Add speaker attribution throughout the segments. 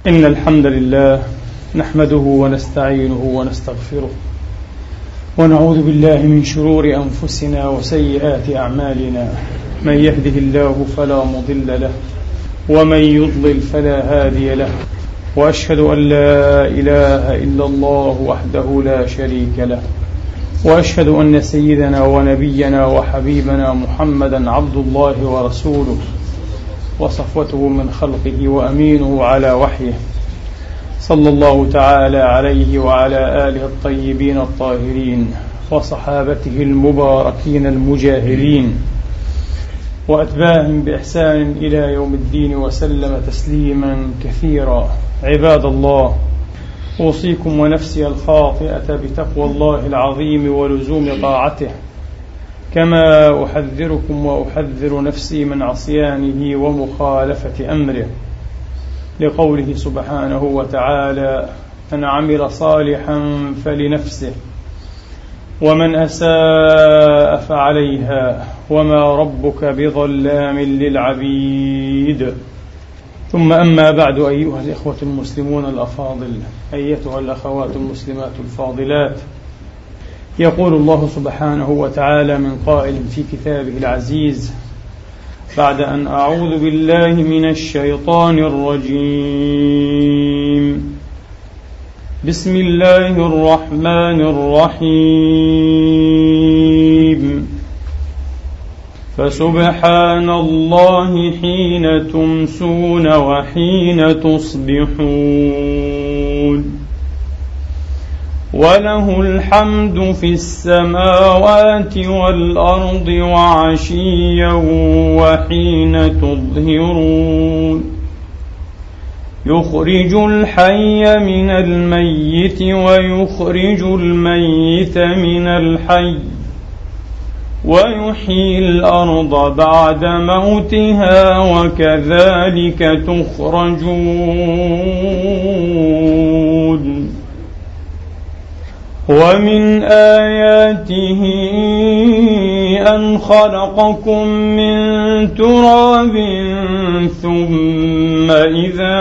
Speaker 1: إن الحمد لله نحمده ونستعينه ونستغفره ونعوذ بالله من شرور أنفسنا وسيئات أعمالنا. من يهده الله فلا مضل له ومن يضلل فلا هادي له، وأشهد أن لا إله إلا الله وحده لا شريك له، وأشهد أن سيدنا ونبينا وحبيبنا محمدا عبد الله ورسوله وصفوته من خلقه وأمينه على وحيه، صلى الله تعالى عليه وعلى آله الطيبين الطاهرين وصحابته المباركين المجاهرين وأتباعهم بإحسان إلى يوم الدين وسلم تسليما كثيرا. عباد الله، أوصيكم ونفسي الخاطئة بتقوى الله العظيم ولزوم طاعته، كما أحذركم وأحذر نفسي من عصيانه ومخالفة أمره، لقوله سبحانه وتعالى: من عمل صالحا فلنفسه ومن أساء فعليها وما ربك بظلام للعبيد. ثم أما بعد، أيها الإخوة المسلمون الأفاضل، أيتها الأخوات المسلمات الفاضلات، يقول الله سبحانه وتعالى من قائل في كتابه العزيز: بعد أن أعوذ بالله من الشيطان الرجيم، بسم الله الرحمن الرحيم، فسبحان الله حين تمسون وحين تصبحون، وله الحمد في السماوات والأرض وعشيا وحين تظهرون، يخرج الحي من الميت ويخرج الميت من الحي، ويحيي الأرض بعد موتها وكذلك تخرجون. ومن آياته أن خلقكم من تراب ثم إذا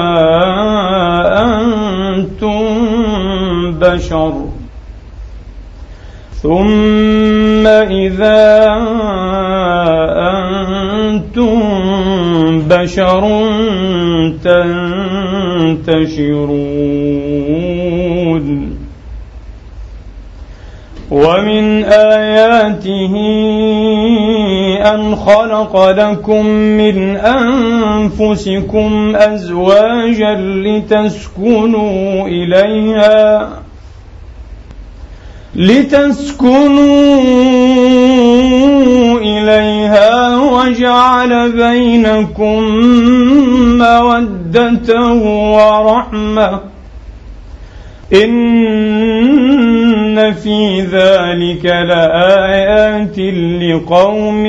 Speaker 1: أنتم بشر تنتشرون. ومن آياته أن خلق لكم من أنفسكم أزواجا لتسكنوا إليها وجعل بينكم مودة ورحمة، إن في ذلك لآيات لقوم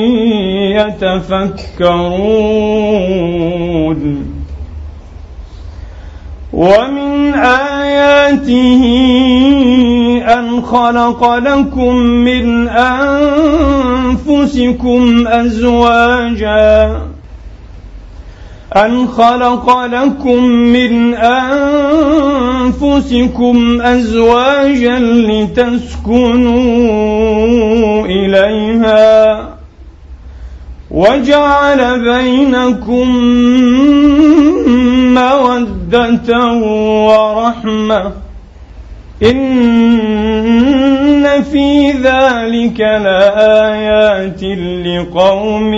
Speaker 1: يتفكرون. ومن آياته أن خلق لكم من أنفسكم أزواجا لتسكنوا إليها وجعل بينكم مودة ورحمة، إن في ذلك لآيات لقوم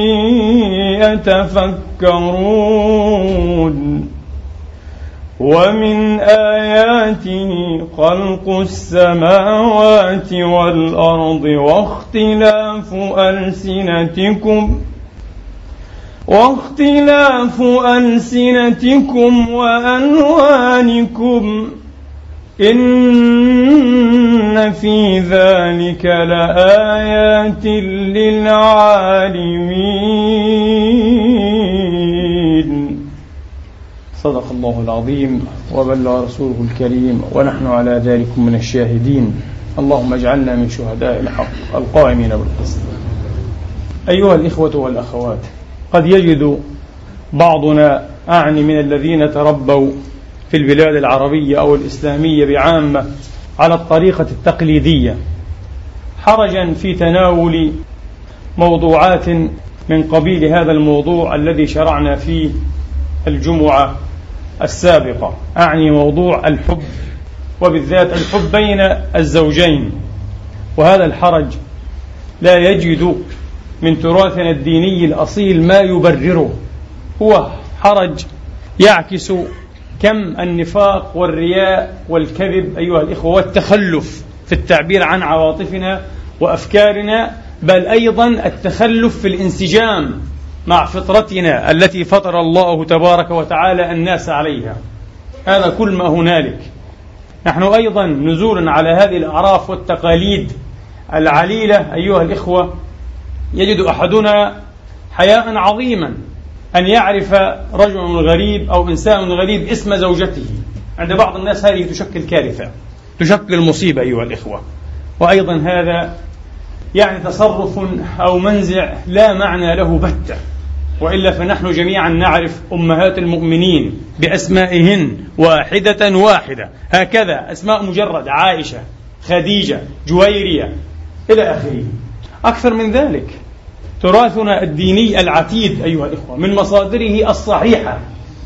Speaker 1: يتفكرون. ومن آياته خلق السماوات والأرض واختلاف ألسنتكم وألوانكم، إن في ذلك لآيات للعالمين. صدق الله العظيم وبلغ رسوله الكريم، ونحن على ذلك من الشاهدين. اللهم اجعلنا من شهداء الحق القائمين بالقسط. أيها الإخوة والأخوات، قد يجد بعضنا أعني من الذين تربوا في البلاد العربية أو الإسلامية بعامة على الطريقة التقليدية حرجا في تناول موضوعات من قبيل هذا الموضوع الذي شرعنا فيه الجمعة السابقة، أعني موضوع الحب، وبالذات الحب بين الزوجين. وهذا الحرج لا يجد من تراثنا الديني الأصيل ما يبرره، هو حرج يعكس كم النفاق والرياء والكذب أيها الإخوة والتخلف في التعبير عن عواطفنا وأفكارنا، بل أيضا التخلف في الانسجام مع فطرتنا التي فطر الله تبارك وتعالى الناس عليها. هذا كل ما هنالك. نحن أيضا نزولا على هذه الأعراف والتقاليد العليلة أيها الإخوة يجد أحدنا حياء عظيما أن يعرف رجل غريب أو إنسان غريب اسم زوجته. عند بعض الناس هذه تشكل كارثة، تشكل مصيبة أيها الإخوة. وأيضا هذا يعني تصرف أو منزع لا معنى له بتة، وإلا فنحن جميعا نعرف أمهات المؤمنين بأسمائهن واحدة واحدة، هكذا أسماء مجرد: عائشة، خديجة، جويرية، إلى آخره. أكثر من ذلك، تراثنا الديني العتيد أيها الإخوة من مصادره الصحيحة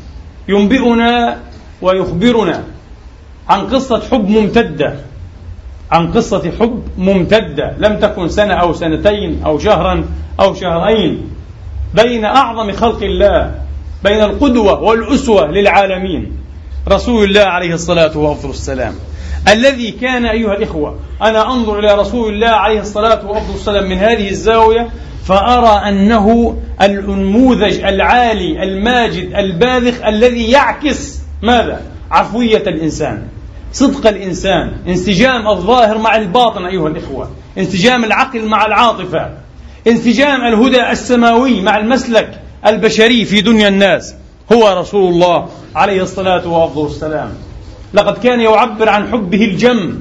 Speaker 1: ينبئنا ويخبرنا عن قصة حب ممتدة، عن قصة حب ممتدة لم تكن سنة أو سنتين أو شهرا أو شهرين، بين أعظم خلق الله، بين القدوة والأسوة للعالمين رسول الله عليه الصلاة والسلام، الذي كان أيها الإخوة، أنا أنظر إلى رسول الله عليه الصلاة والسلام من هذه الزاوية فأرى أنه النموذج العالي الماجد الباذخ الذي يعكس ماذا؟ عفوية الإنسان، صدق الإنسان، انسجام الظاهر مع الباطن أيها الإخوة، انسجام العقل مع العاطفة، انسجام الهدى السماوي مع المسلك البشري في دنيا الناس. هو رسول الله عليه الصلاة والسلام. لقد كان يعبر عن حبه الجم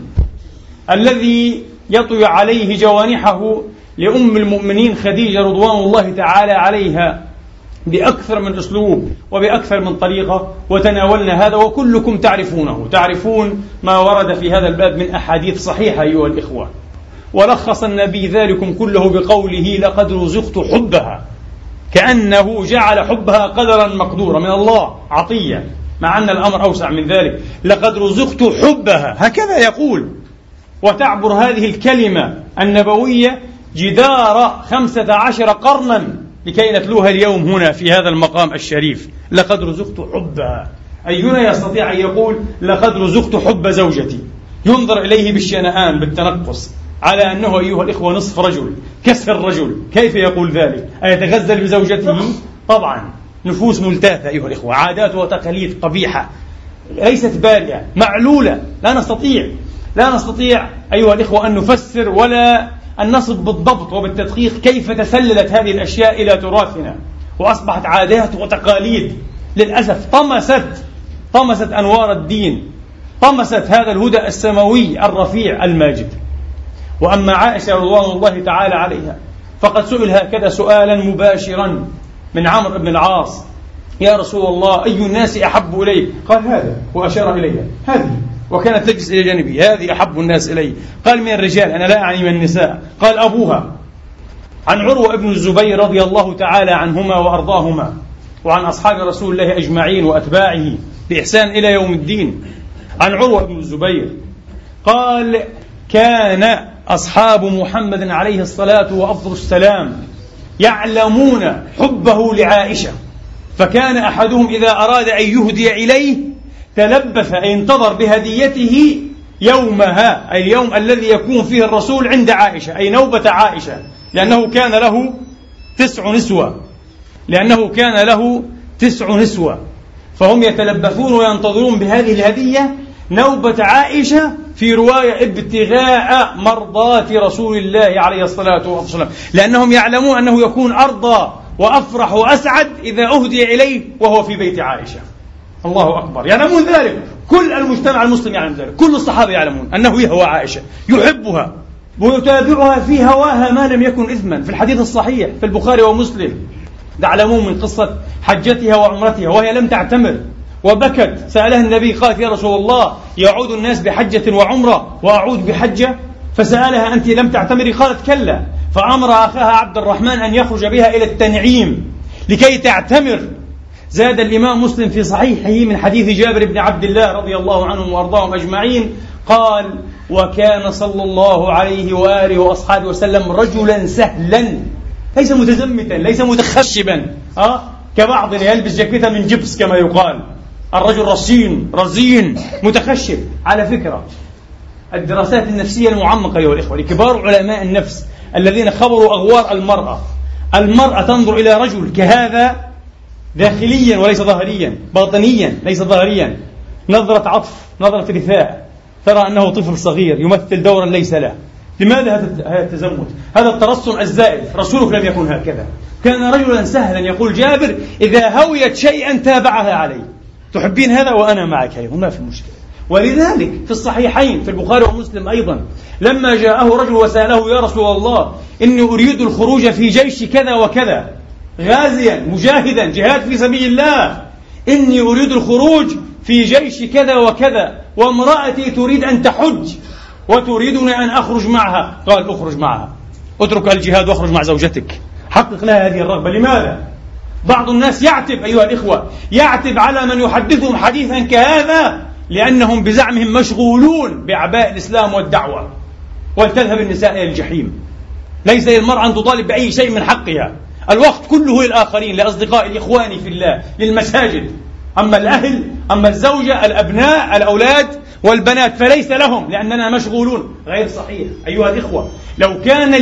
Speaker 1: الذي يطوي عليه جوانحه لأم المؤمنين خديجة رضوان الله تعالى عليها بأكثر من أسلوب وبأكثر من طريقة، وتناولنا هذا وكلكم تعرفونه، تعرفون ما ورد في هذا الباب من أحاديث صحيحة أيها الإخوة. ولخص النبي ذلكم كله بقوله: لقد رزقت حبها، كأنه جعل حبها قدرا مقدورا من الله، عطية، مع أن الأمر أوسع من ذلك. لقد رزقت حبها، هكذا يقول. وتعبر هذه الكلمة النبوية جدار 15 قرنا لكي نتلوها اليوم هنا في هذا المقام الشريف. لقد رزقت حبها. أينا يستطيع أن يقول لقد رزقت حب زوجتي؟ ينظر إليه بالشنآن، بالتنقص، على أنه أيها الإخوة نصف رجل، كسر رجل. كيف يقول ذلك؟ أيتغزل بزوجته؟ طبعا نفوس ملتاثة أيها الإخوة، عادات وتقاليد قبيحة ليست بارئة، معلولة. لا نستطيع أيها الإخوة أن نفسر ولا أن نصف بالضبط وبالتدقيق كيف تسللت هذه الأشياء إلى تراثنا وأصبحت عادات وتقاليد للأسف طمست أنوار الدين، طمست هذا الهدى السماوي الرفيع الماجد. وأما عائشة رضوان الله تعالى عليها فقد سئل هكذا سؤالا مباشرا من عمرو بن العاص: يا رسول الله، أي الناس أحب إليك؟ قال: هذا، وأشار إليها، هذه، وكانت تجلس إلى جانبي، هذه أحب الناس إلي. قال: من الرجال؟ أنا لا أعني من النساء. قال: أبوها. عن عروة بن الزبير رضي الله تعالى عنهما وأرضاهما، وعن أصحاب رسول الله أجمعين وأتباعه بإحسان إلى يوم الدين. عن عروة بن الزبير قال: كان أصحاب محمد عليه الصلاة والسلام يعلمون حبه لعائشة، فكان أحدهم إذا أراد أن يهدي إليه تلبث أي انتظر بهديته يومها، أي اليوم الذي يكون فيه الرسول عند عائشة، أي نوبة عائشة، لأنه كان له 9 نسوة، فهم يتلبثون وينتظرون بهذه الهدية نوبة عائشة، في رواية ابتغاء مرضات رسول الله عليه الصلاة والسلام، لأنهم يعلمون أنه يكون أرضى وأفرح وأسعد إذا أهدي إليه وهو في بيت عائشة. الله أكبر، يعلمون ذلك، كل المجتمع المسلم يعلم ذلك، كل الصحابة يعلمون أنه يهوى عائشة، يحبها ويتابعها في هواها ما لم يكن إثما، في الحديث الصحيح في البخاري ومسلم: تعلمون من قصة حجتها وعمرتها وهي لم تعتمر وبكت، سألها النبي قالت: يا رسول الله، يعود الناس بحجة وعمرة وأعود بحجة؟ فسألها: أنت لم تعتمري؟ قالت: كلا. فأمر أخاها عبد الرحمن أن يخرج بها إلى التنعيم لكي تعتمر. زاد الإمام مسلم في صحيحه من حديث جابر بن عبد الله رضي الله عنهم وأرضاهم أجمعين قال: وكان صلى الله عليه وآله وأصحابه وسلم رجلا سهلا، ليس متزمتا، ليس متخشبا كبعض يلبس جاكيته من جبس كما يقال. الرجل رزين متخشب. على فكرة الدراسات النفسية المعمقة أيها الإخوة لكبار علماء النفس الذين خبروا أغوار المرأة تنظر إلى رجل كهذا داخليا وليس ظاهريا، باطنيا ليس ظاهريا، نظرة عطف، نظرة رثاء، ترى أنه طفل صغير يمثل دورا ليس له. لماذا هذا التزمت، هذا الترصن الزائف؟ رسولك لم يكن هكذا، كان رجلا سهلا. يقول جابر: إذا هويت شيئا تابعها عليه. تحبين هذا وأنا معك أيضا، ما في مشكلة. ولذلك في الصحيحين في البخاري ومسلم أيضا لما جاءه رجل وسأله: يا رسول الله، إني أريد الخروج في جيش كذا وكذا، غازيا مجاهدا جهاد في سبيل الله، إني أريد الخروج في جيش كذا وكذا، وامرأتي تريد أن تحج وتريدني أن أخرج معها. قال: أخرج معها، اترك الجهاد واخرج مع زوجتك، حقق لها هذه الرغبة. لماذا؟ بعض الناس يعتب أيها الإخوة، يعتب على من يحدثهم حديثا كهذا لأنهم بزعمهم مشغولون بأعباء الإسلام والدعوة. ولتذهب النساء إلى الجحيم، ليس للمرأة أن تطالب بأي شيء من حقها، الوقت كله للآخرين، لأصدقاء الإخوان في الله، للمساجد. أما الأهل، أما الزوجة، الأبناء، الأولاد والبنات فليس لهم لأننا مشغولون. غير صحيح أيها الإخوة. لو كان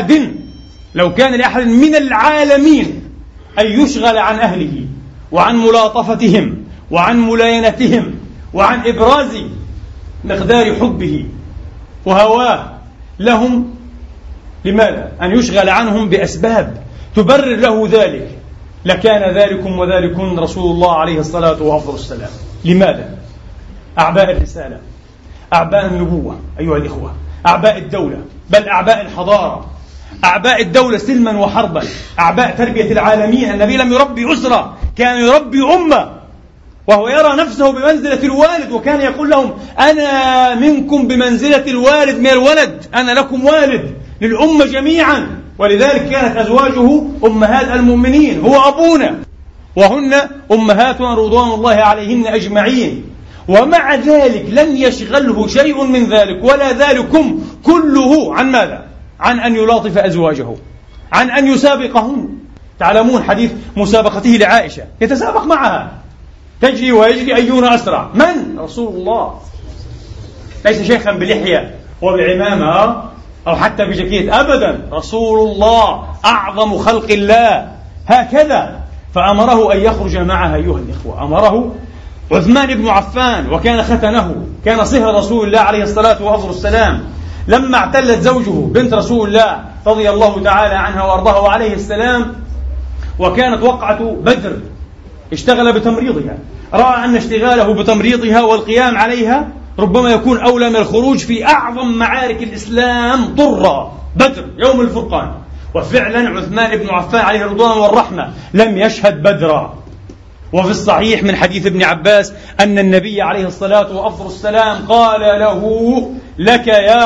Speaker 1: لأحد من العالمين أن يشغل عن أهله وعن ملاطفتهم وعن ملاينتهم وعن إبراز مقدار حبه وهواه لهم، لماذا؟ أن يشغل عنهم بأسباب تبرر له ذلك، لكان ذلكم وذلكن رسول الله عليه الصلاة والسلام. لماذا؟ أعباء الرسالة، أعباء النبوة أيها الإخوة، أعباء الدولة، بل أعباء الحضارة، أعباء الدولة سلما وحربا، أعباء تربية العالمين. النبي لم يربي أسرة، كان يربي أمة، وهو يرى نفسه بمنزلة الوالد، وكان يقول لهم: أنا منكم بمنزلة الوالد من الولد، أنا لكم والد للأمة جميعا. ولذلك كانت أزواجه أمهات المؤمنين، هو أبونا، وهن أمهاتنا رضوان الله عليهن أجمعين. ومع ذلك لم يشغله شيء من ذلك ولا ذلكم كله عن ماذا؟ عن أن يلاطف أزواجه، عن أن يسابقهن. تعلمون حديث مسابقته لعائشة، يتسابق معها، تجري ويجري أينا أسرع. من؟ رسول الله، ليس شيخا بلحية وبعمامة أو حتى بجاكيت، أبدا، رسول الله أعظم خلق الله هكذا. فأمره أن يخرج معها أيها الإخوة. أمره عثمان بن عفان، وكان ختنه، كان صهر رسول الله عليه الصلاة والسلام. لما اعتلت زوجه بنت رسول الله رضي الله تعالى عنها وأرضاها عليه السلام، وكانت وقعة بدر، اشتغل بتمريضها، رأى أن اشتغاله بتمريضها والقيام عليها ربما يكون أولى من الخروج في أعظم معارك الإسلام طرا، بدر يوم الفرقان. وفعلا عثمان بن عفان عليه الرضوان والرحمة لم يشهد بدرا. وفي الصحيح من حديث ابن عباس أن النبي عليه الصلاة والسلام قال له: لك يا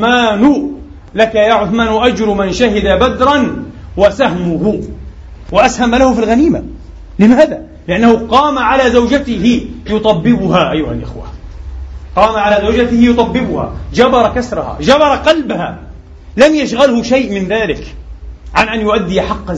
Speaker 1: عثمان أجر من شهد بدرا وسهمه. وأسهم له في الغنيمة. لماذا؟ لأنه قام على زوجته يطببها أيها الإخوة، قام على زوجته يطببها، جبر كسرها، جبر قلبها، لم يشغله شيء من ذلك عن أن يؤدي حق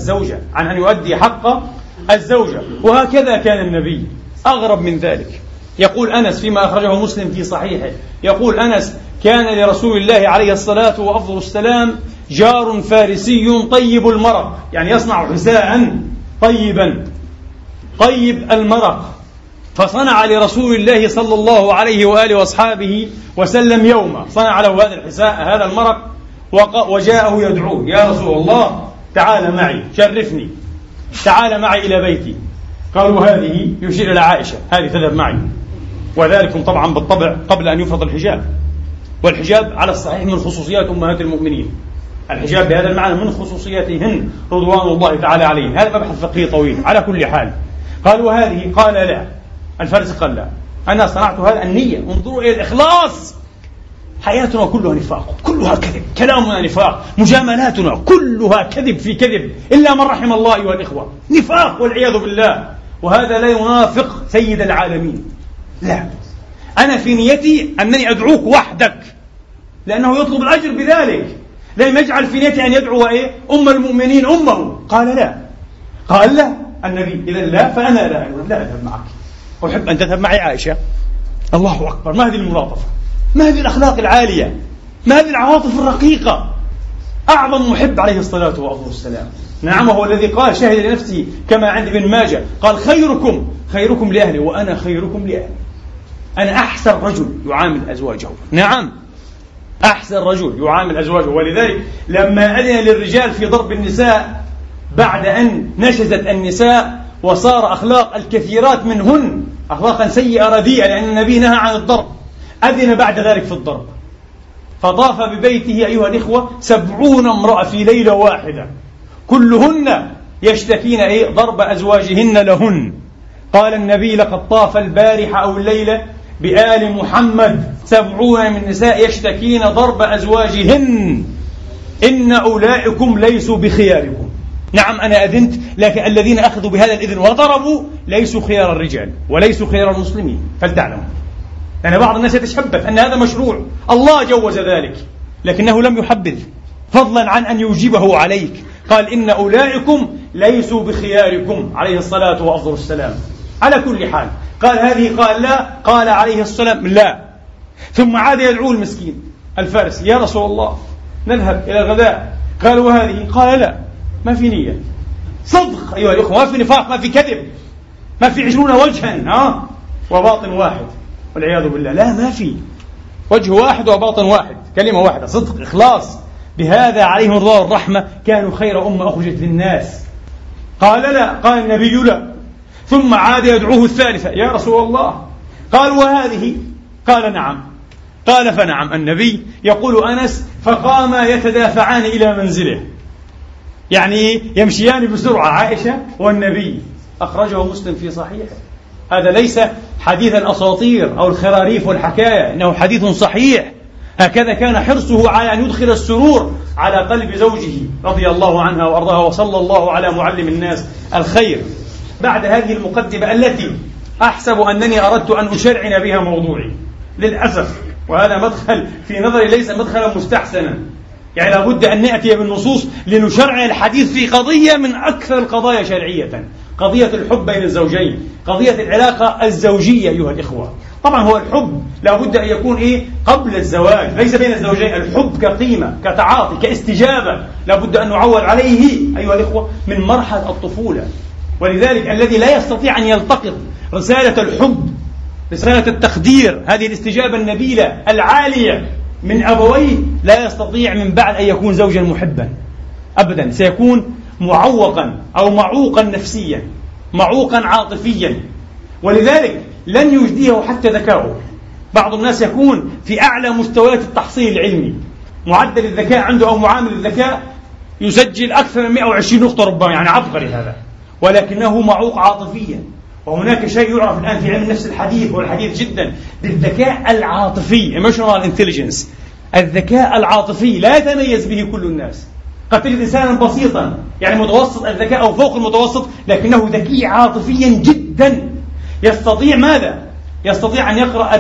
Speaker 1: الزوجة، وهكذا كان النبي. أغرب من ذلك، يقول أنس فيما أخرجه مسلم في صحيحه، يقول أنس: كان لرسول الله عليه الصلاة والسلام جار فارسي طيب المرق، يعني يصنع غذاء طيبا طيب المرق، فصنع لرسول الله صلى الله عليه وآله وأصحابه وسلم يوما، صنع له هذا المرق، وجاءه يدعوه: يا رسول الله، تعال معي، شرفني، تعال معي إلى بيتي. قالوا: هذه، يشير إلى عائشة، هذه تذهب معي. وذلكم طبعا بالطبع قبل أن يفرض الحجاب، والحجاب على الصحيح من خصوصيات أمهات المؤمنين، الحجاب بهذا المعنى من خصوصياتهن رضوان الله تعالى عليهم. هذا مبحث فقهي طويل. على كل حال قال وهذه، قال لا، الفارس قال لا، أنا صنعت هذا النية. انظروا إلى الإخلاص. حياتنا كلها نفاق، كلها كذب، كلامنا نفاق، مجاملاتنا كلها كذب في كذب، إلا من رحم الله أيها الإخوة، نفاق والعياذ بالله. وهذا لا ينافق سيد العالمين. لا، أنا في نيتي أنني أدعوك وحدك، لأنه يطلب الأجر بذلك. لم يجعل في نيتي أن يدعو أم المؤمنين أمه. قال لا، قال لا النبي، إذا لا فأنا لا أذهب معك، أحب أن تذهب معي عائشة. الله أكبر، ما هذه الملاطفة، ما هذه الأخلاق العالية، ما هذه العواطف الرقيقة. أعظم محب عليه الصلاة والسلام. نعم، هو الذي قال شهد لنفسه كما عند ابن ماجه، قال خيركم لأهلي وأنا خيركم لأهلي. أنا أحسن رجل يعامل أزواجه. نعم، أحسن رجل يعامل أزواجه. ولذلك لما أذن للرجال في ضرب النساء بعد أن نشزت النساء وصار أخلاق الكثيرات منهن أخلاقا سيئة رديئة، لأن النبي نهى عن الضرب، أذن بعد ذلك في الضرب. فطاف ببيته أيها الإخوة 70 امرأة في ليلة واحدة، كلهن يشتكين ضرب أزواجهن لهن. قال النبي لقد طاف البارحة أو الليلة بآل محمد 70 من نساء يشتكين ضرب أزواجهن، إن أولئكم ليسوا بخياركم. نعم، أنا أذنت، لكن الذين أخذوا بهذا الإذن وضربوا ليسوا خيار الرجال وليسوا خيار المسلمين، فلتعلموا. لأن بعض الناس يتشبث أن هذا مشروع، الله جوز ذلك، لكنه لم يحبذ، فضلا عن أن يوجبه عليك. قال إن أولئكم ليسوا بخياركم عليه الصلاة والسلام. على كل حال قال هذه، قال لا، قال عليه السلام لا. ثم عاد يدعو المسكين الفارس، يا رسول الله نذهب إلى الغداء. قال وهذه، قال لا، ما في نية، صدق أيها الأخوة، ما في نفاق، ما في كذب، ما في 20 وجها وباطن واحد والعياذ بالله. لا، ما في وجه واحد وباطن واحد، كلمة واحدة، صدق، إخلاص. بهذا عليهم رضوان الرحمة كانوا خير أمة أخرجت للناس. قال لا، قال النبي لا. ثم عاد يدعوه الثالثة، يا رسول الله. قال وهذه، قال نعم. قال فنعم. النبي يقول أنس فقاما يتدافعان إلى منزله، يعني يمشيان بسرعة، عائشة والنبي. أخرجه مسلم في صحيحه. هذا ليس حديث الأساطير أو الخراريف والحكاية، إنه حديث صحيح. هكذا كان حرصه على أن يدخل السرور على قلب زوجه رضي الله عنها وأرضاها، وصلى الله على معلم الناس الخير. بعد هذه المقدمة التي أحسب أنني أردت أن أشرعن بها موضوعي، للأسف، وهذا مدخل في نظري ليس مدخلا مستحسنا، يعني لابد أن نأتي بالنصوص لنشرع الحديث في قضية من أكثر القضايا شرعية، قضية الحب بين الزوجين، قضية العلاقة الزوجية أيها الإخوة. طبعا هو الحب لابد أن يكون قبل الزواج، ليس بين الزوجين. الحب كقيمة، كتعاطي، كاستجابة، لابد أن نعول عليه أيها الإخوة من مرحلة الطفولة. ولذلك الذي لا يستطيع أن يلتقط رسالة الحب، رسالة التقدير، هذه الاستجابة النبيلة العالية من أبويه، لا يستطيع من بعد أن يكون زوجا محبا أبدا. سيكون معوقا أو معوقا نفسيا، معوقا عاطفيا. ولذلك لن يجديه حتى ذكاؤه. بعض الناس يكون في أعلى مستويات التحصيل العلمي، معدل الذكاء عنده أو معامل الذكاء يسجل أكثر من 120 نقطة ربما، يعني عبقري هذا، ولكنه معوق عاطفيا. وهناك شيء يعرف الآن في علم النفس الحديث، والحديث جدا، بالذكاء العاطفي، emotional intelligence. الذكاء العاطفي لا يتميز به كل الناس. قد تجد إنسانا بسيطا، يعني متوسط الذكاء أو فوق المتوسط، لكنه ذكي عاطفيا جدا. يستطيع ماذا؟ يستطيع أن يقرأ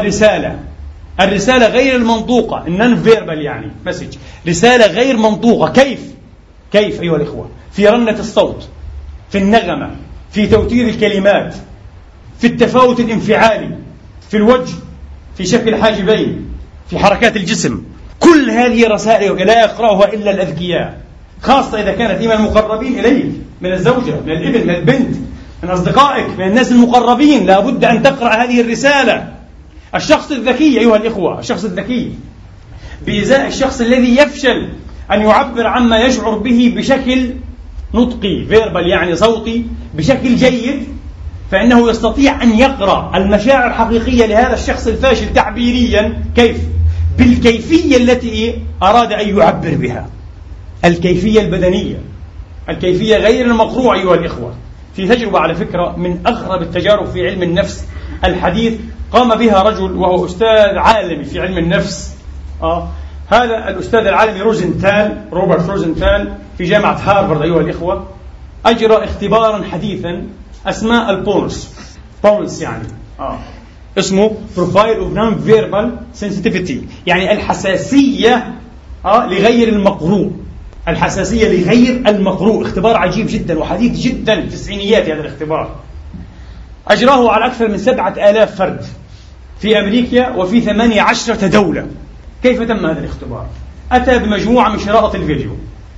Speaker 1: الرسالة غير المنطوقة، non verbal، يعني مسج، رسالة غير منطوقة. كيف أيها الإخوة؟ في رنة الصوت، في النغمة، في توتير الكلمات، في التفاوت الانفعالي، في الوجه، في شكل الحاجبين، في حركات الجسم. كل هذه رسائل لا يقرأها إلا الأذكياء، خاصة إذا كانت من المقربين إليك، من الزوجة، من الابن، من البنت، من أصدقائك، من الناس المقربين. لا بد أن تقرأ هذه الرسالة. الشخص الذكي أيها الإخوة، الشخص الذكي بإزاء الشخص الذي يفشل أن يعبر عما يشعر به بشكل نطقي، فيربال، يعني صوتي، بشكل جيد، فإنه يستطيع أن يقرأ المشاعر الحقيقية لهذا الشخص الفاشل تعبيريا. كيف؟ بالكيفية التي أراد أن يعبر بها. الكيفية البدنية، الكيفية غير المقروءة أيها الإخوة. في تجربة على فكرة من أغرب التجارب في علم النفس الحديث قام بها رجل وهو أستاذ عالمي في علم النفس. هذا الأستاذ العالمي روبرت روزنتال في جامعة هارفارد أيها الإخوة أجرى اختبارا حديثا اسمه البولس يعني اسمه Profile of Non-Verbal Sensitivity، يعني الحساسية لغير المقروء، الحساسية لغير المقروء. اختبار عجيب جدا وحديث جدا في التسعينيات. هذا الاختبار أجراه على أكثر من 7,000 فرد في أمريكا وفي 18 دولة. كيف تم هذا الاختبار؟ أتى بمجموعة من شرائط الفيديو،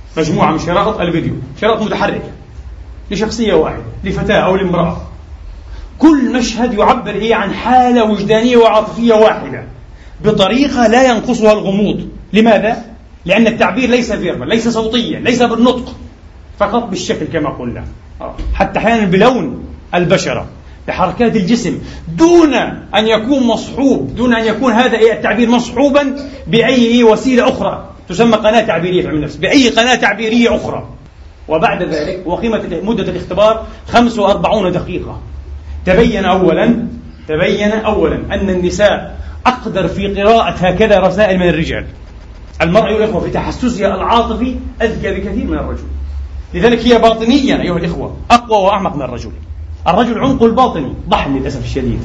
Speaker 1: شرائط متحركة لشخصية واحدة، لفتاة أو لامرأة. كل مشهد يعبر عن حالة وجدانية وعاطفية واحدة بطريقة لا ينقصها الغموض. لماذا؟ لأن التعبير ليس فيربال، ليس صوتيا، ليس بالنطق، فقط بالشكل كما قلنا، حتى أحيانا بلون البشرة، بحركات الجسم، دون أن يكون مصحوب، دون أن يكون هذا التعبير مصحوبا بأي وسيلة أخرى تسمى قناة تعبيرية في علم النفس، بأي قناة تعبيرية أخرى. وبعد ذلك وقيمة مدة الاختبار 45 دقيقة. تبين أولا أن النساء أقدر في قراءة هكذا رسائل من الرجال. المرأة أيها الإخوة في تحسسها العاطفي أذكى بكثير من الرجل، لذلك هي باطنيا أيها الإخوة أقوى وأعمق من الرجل. الرجل عمقه الباطني ضحل للأسف الشديد،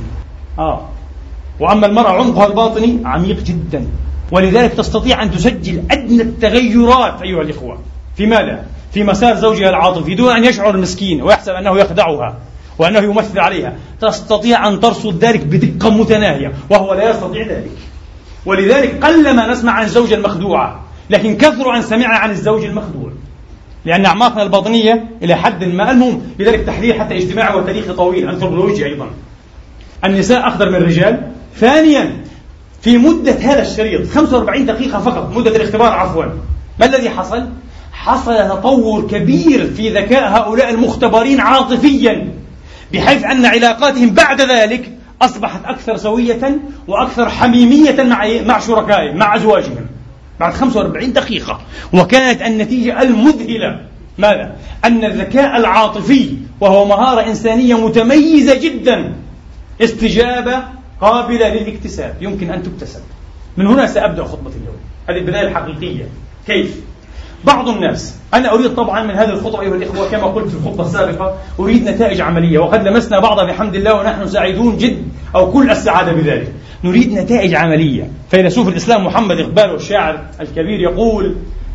Speaker 1: وأما المرأة عمقها الباطني عميق جدا، ولذلك تستطيع أن تسجل أدنى التغيرات أيها الإخوة في ماذا؟ في مسار زوجها العاطفي دون أن يشعر المسكين ويحسب أنه يخدعها وأنه يمثل عليها. تستطيع أن ترصد ذلك بدقة متناهية وهو لا يستطيع ذلك. ولذلك قلما نسمع عن الزوجة المخدوعة، لكن كثر أن سمعنا عن الزوج المخدوع، لأن أعماقنا الباطنية إلى حد ما. المهم لذلك تحليل حتى اجتماعي وتاريخي طويل أنثروبولوجي أيضا. النساء أقدر من الرجال. ثانيا في مدة هذا الشريط 45 دقيقة فقط، مدة الاختبار ما الذي حصل؟ حصل تطور كبير في ذكاء هؤلاء المختبرين عاطفيا، بحيث أن علاقاتهم بعد ذلك أصبحت أكثر سوية وأكثر حميمية مع شركائهم، مع أزواجهم، بعد 45 دقيقة. وكانت النتيجة المذهلة ماذا؟ أن الذكاء العاطفي وهو مهارة إنسانية متميزة جدا، استجابة قابلة للاكتساب، يمكن أن تكتسب. من هنا سأبدأ خطبة اليوم، هذه البداية الحقيقية. كيف؟ بعض الناس، أنا أريد طبعا من هذه الخطبة أيها الإخوة كما قلت في الخطبة السابقة، أريد نتائج عملية، وقد لمسنا بعضها بحمد الله ونحن سعيدون جد أو كل السعادة بذلك. نريد نتائج عملية. فيلسوف الإسلام محمد إقبال الشاعر الكبير يقول: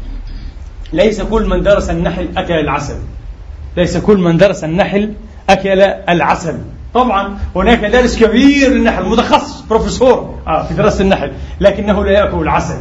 Speaker 1: ليس كل من درس النحل أكل العسل. ليس كل من درس النحل أكل العسل. طبعا هناك دارس كبير للنحل، متخصص، بروفيسور في دراسة النحل، لكنه لا يأكل العسل.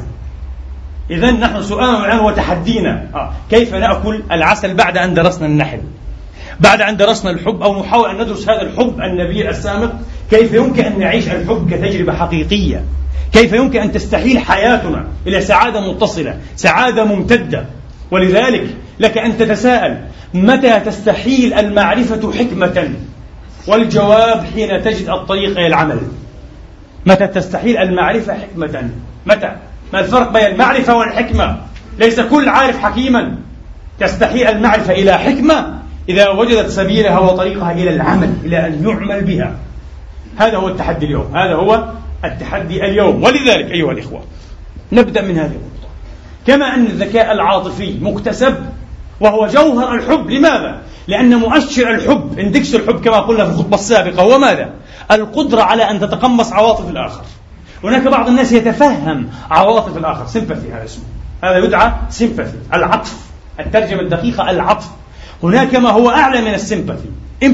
Speaker 1: إذن نحن سؤالنا الآن وتحدينا كيف نأكل العسل بعد أن درسنا النحل، بعد أن درسنا الحب، أو نحاول أن ندرس هذا الحب النبيل السامق. كيف يمكن أن نعيش الحب كتجربة حقيقية؟ كيف يمكن أن تستحيل حياتنا إلى سعادة متصلة، سعادة ممتدة؟ ولذلك لك أن تتساءل: متى تستحيل المعرفة حكمة؟ والجواب: حين تجد الطريق إلى العمل. متى تستحيل المعرفة حكمة؟ متى؟ ما الفرق بين المعرفة والحكمة؟ ليس كل عارف حكيما. تستحيل المعرفة إلى حكمة إذا وجدت سبيلها وطريقها إلى العمل، إلى أن يعمل بها. هذا هو التحدي اليوم، هذا هو التحدي اليوم. ولذلك أيها الإخوة نبدأ من هذه النقطة. كما أن الذكاء العاطفي مكتسب وهو جوهر الحب. لماذا؟ لأن مؤشر الحب، اندكس الحب كما قلنا في الخطبة السابقة، هو ماذا؟ القدرة على أن تتقمص عواطف الآخر. هناك بعض الناس يتفهم عواطف الآخر، سيمباثي هذا اسمه، هذا يدعى سيمباثي، العطف. الترجمة الدقيقة العطف. هناك ما هو أعلى من السيمباثي،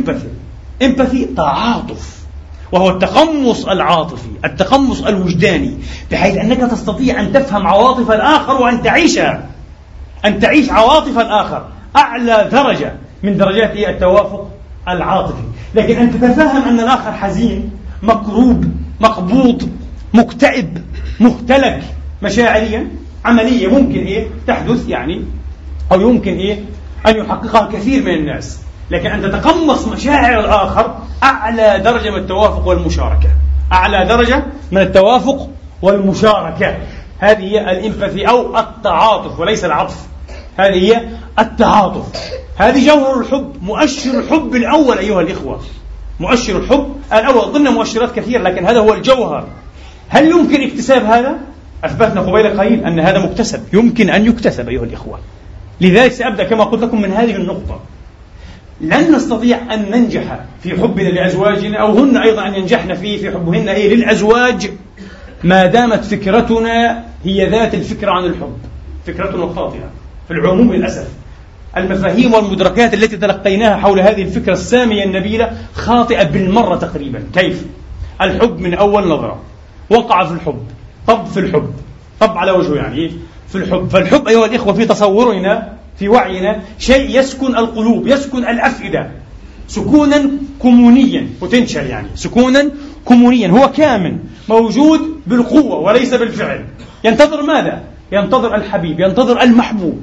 Speaker 1: إمباثي تعاطف، وهو التقمص العاطفي، التقمص الوجداني، بحيث أنك تستطيع أن تفهم عواطف الآخر وأن تعيشها، أن تعيش عواطف الآخر. أعلى درجة من درجات التوافق العاطفي. لكن أن تتفهم أن الآخر حزين، مكروب، مقبوض، مكتئب، مختلك مشاعريا، عملية ممكن تحدث أو يمكن أن يحققها كثير من الناس. لكن أن تتقمص مشاعر الآخر أعلى درجة من التوافق والمشاركة، أعلى درجة من التوافق والمشاركة. هذه هي الإمباثي أو التعاطف وليس العطف. هذه هي التعاطف، هذه جوهر الحب، مؤشر الحب الأول أيها الإخوة، مؤشر الحب الأول ضمن مؤشرات كثير، لكن هذا هو الجوهر. هل يمكن اكتساب هذا؟ أثبتنا قبيل قليل أن هذا مكتسب، يمكن أن يكتسب أيها الإخوة. لذلك سأبدأ كما قلت لكم من هذه النقطة. لن نستطيع أن ننجح في حبنا لأزواجنا، أو هن أيضا أن ينجحن في حبهن للأزواج، ما دامت فكرتنا هي ذات الفكرة عن الحب، فكرتنا خاطئة في العموم للأسف. المفاهيم والمدركات التي تلقيناها حول هذه الفكرة السامية النبيلة خاطئة بالمرة تقريبا. كيف؟ الحب من أول نظرة، وقع في الحب، طب في الحب، طب على وجهه يعني في الحب. فالحب أيها الإخوة في تصورنا في وعينا شيء يسكن القلوب، يسكن الأفئدة سكونا كمونيا، بوتنشال يعني سكونا كمونيا، هو كامن موجود بالقوة وليس بالفعل. ينتظر ماذا؟ ينتظر الحبيب، ينتظر المحبوب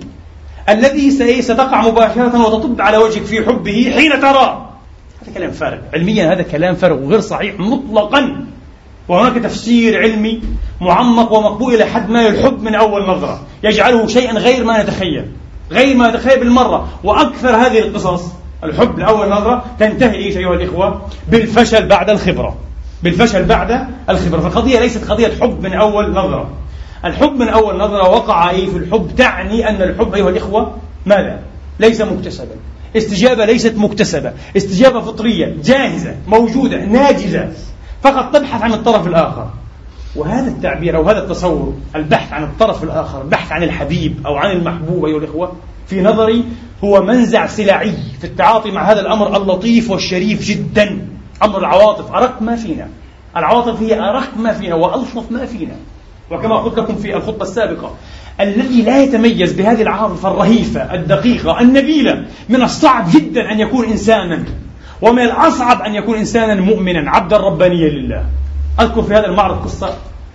Speaker 1: الذي ستقع مباشرة وتطب على وجهك في حبه حين ترى. هذا كلام فارغ علميا، هذا كلام فارغ وغير صحيح مطلقا. وهناك تفسير علمي معمق ومقبول إلى حد ما الحب من أول نظرة، يجعله شيئا غير ما نتخيل، غير ما نتخيل بالمرة. وأكثر هذه القصص الحب لأول نظرة تنتهي إيش أيها الإخوة؟ بالفشل بعد الخبرة، بالفشل بعد الخبرة. فالقضية ليست قضية حب من أول نظرة. الحب من أول نظرة وقع في الحب تعني أن الحب أيها الإخوة ماذا؟ ليس مكتسبا، استجابة ليست مكتسبة، استجابة فطرية جاهزة موجودة ناجزة، فقط تبحث عن الطرف الآخر. وهذا التعبير أو هذا التصور، البحث عن الطرف الآخر، البحث عن الحبيب أو عن المحبوب أيها الإخوة، في نظري هو منزع سلعي في التعاطي مع هذا الأمر اللطيف والشريف جدا. أمر العواطف أرق ما فينا، العواطف هي أرق ما فينا وألطف ما فينا. وكما قلت لكم في الخطبة السابقة، الذي لا يتميز بهذه العاطفة الرهيفة الدقيقة النبيلة من الصعب جدا أن يكون إنسانا، ومن الأصعب أن يكون إنسانا مؤمنا عبدا ربانيا لله. أذكر في هذا المعرض قصة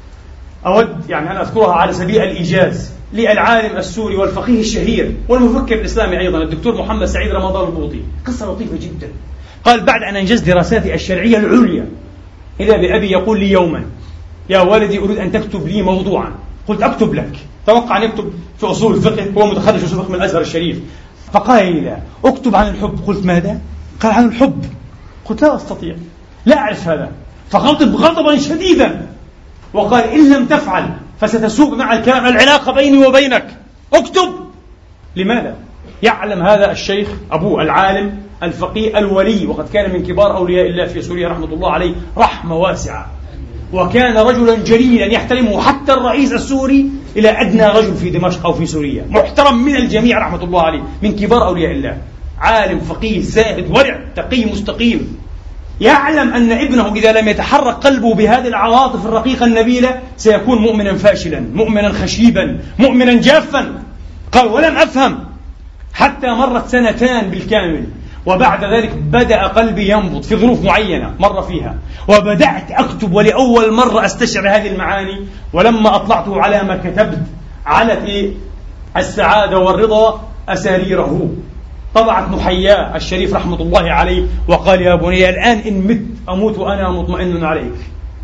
Speaker 1: أود يعني أن أذكرها على سبيل الإيجاز للعالم السوري والفقيه الشهير والمفكر الإسلامي أيضا الدكتور محمد سعيد رمضان البوطي. قصة لطيفة جدا. قال بعد أن أنجزت دراساتي الشرعية العليا، إذا بأبي يقول لي يوما: يا ولدي أريد أن تكتب لي موضوعا. قلت: أكتب لك. توقع أن يكتب في أصول الفقه، هو متخرج أصول الفقه من الأزهر الشريف. فقال لي: لا، أكتب عن الحب. قلت: ماذا؟ قال: عن الحب. قلت: لا أستطيع، لا أعرف هذا. فغضب غضبا شديدا وقال: إن لم تفعل فستسوء مع الكلام العلاقة بيني وبينك، اكتب. لماذا؟ يعلم هذا الشيخ أبوه العالم الفقيه الولي، وقد كان من كبار أولياء الله في سوريا رحمة الله عليه رحمة واسعة، وكان رجلا جليلا يحترمه حتى الرئيس السوري إلى أدنى رجل في دمشق أو في سوريا، محترم من الجميع رحمة الله عليه، من كبار أولياء الله، عالم فقيه زاهد ورع تقي مستقيم. يعلم أن ابنه إذا لم يتحرك قلبه بهذه العواطف الرقيقة النبيلة سيكون مؤمنا فاشلا، مؤمنا خشيبا، مؤمنا جافا. قال: ولم أفهم حتى مرت 2 بالكامل، وبعد ذلك بدأ قلبي ينبض في ظروف معينة مر فيها، وبدأت أكتب، ولأول مرة أستشعر هذه المعاني. ولما أطلعته على ما كتبت علت السعادة والرضا أساريره. طبعت محياه الشريف رحمة الله عليه وقال: يا بني، الآن إن مت أموت وأنا مطمئن عليك،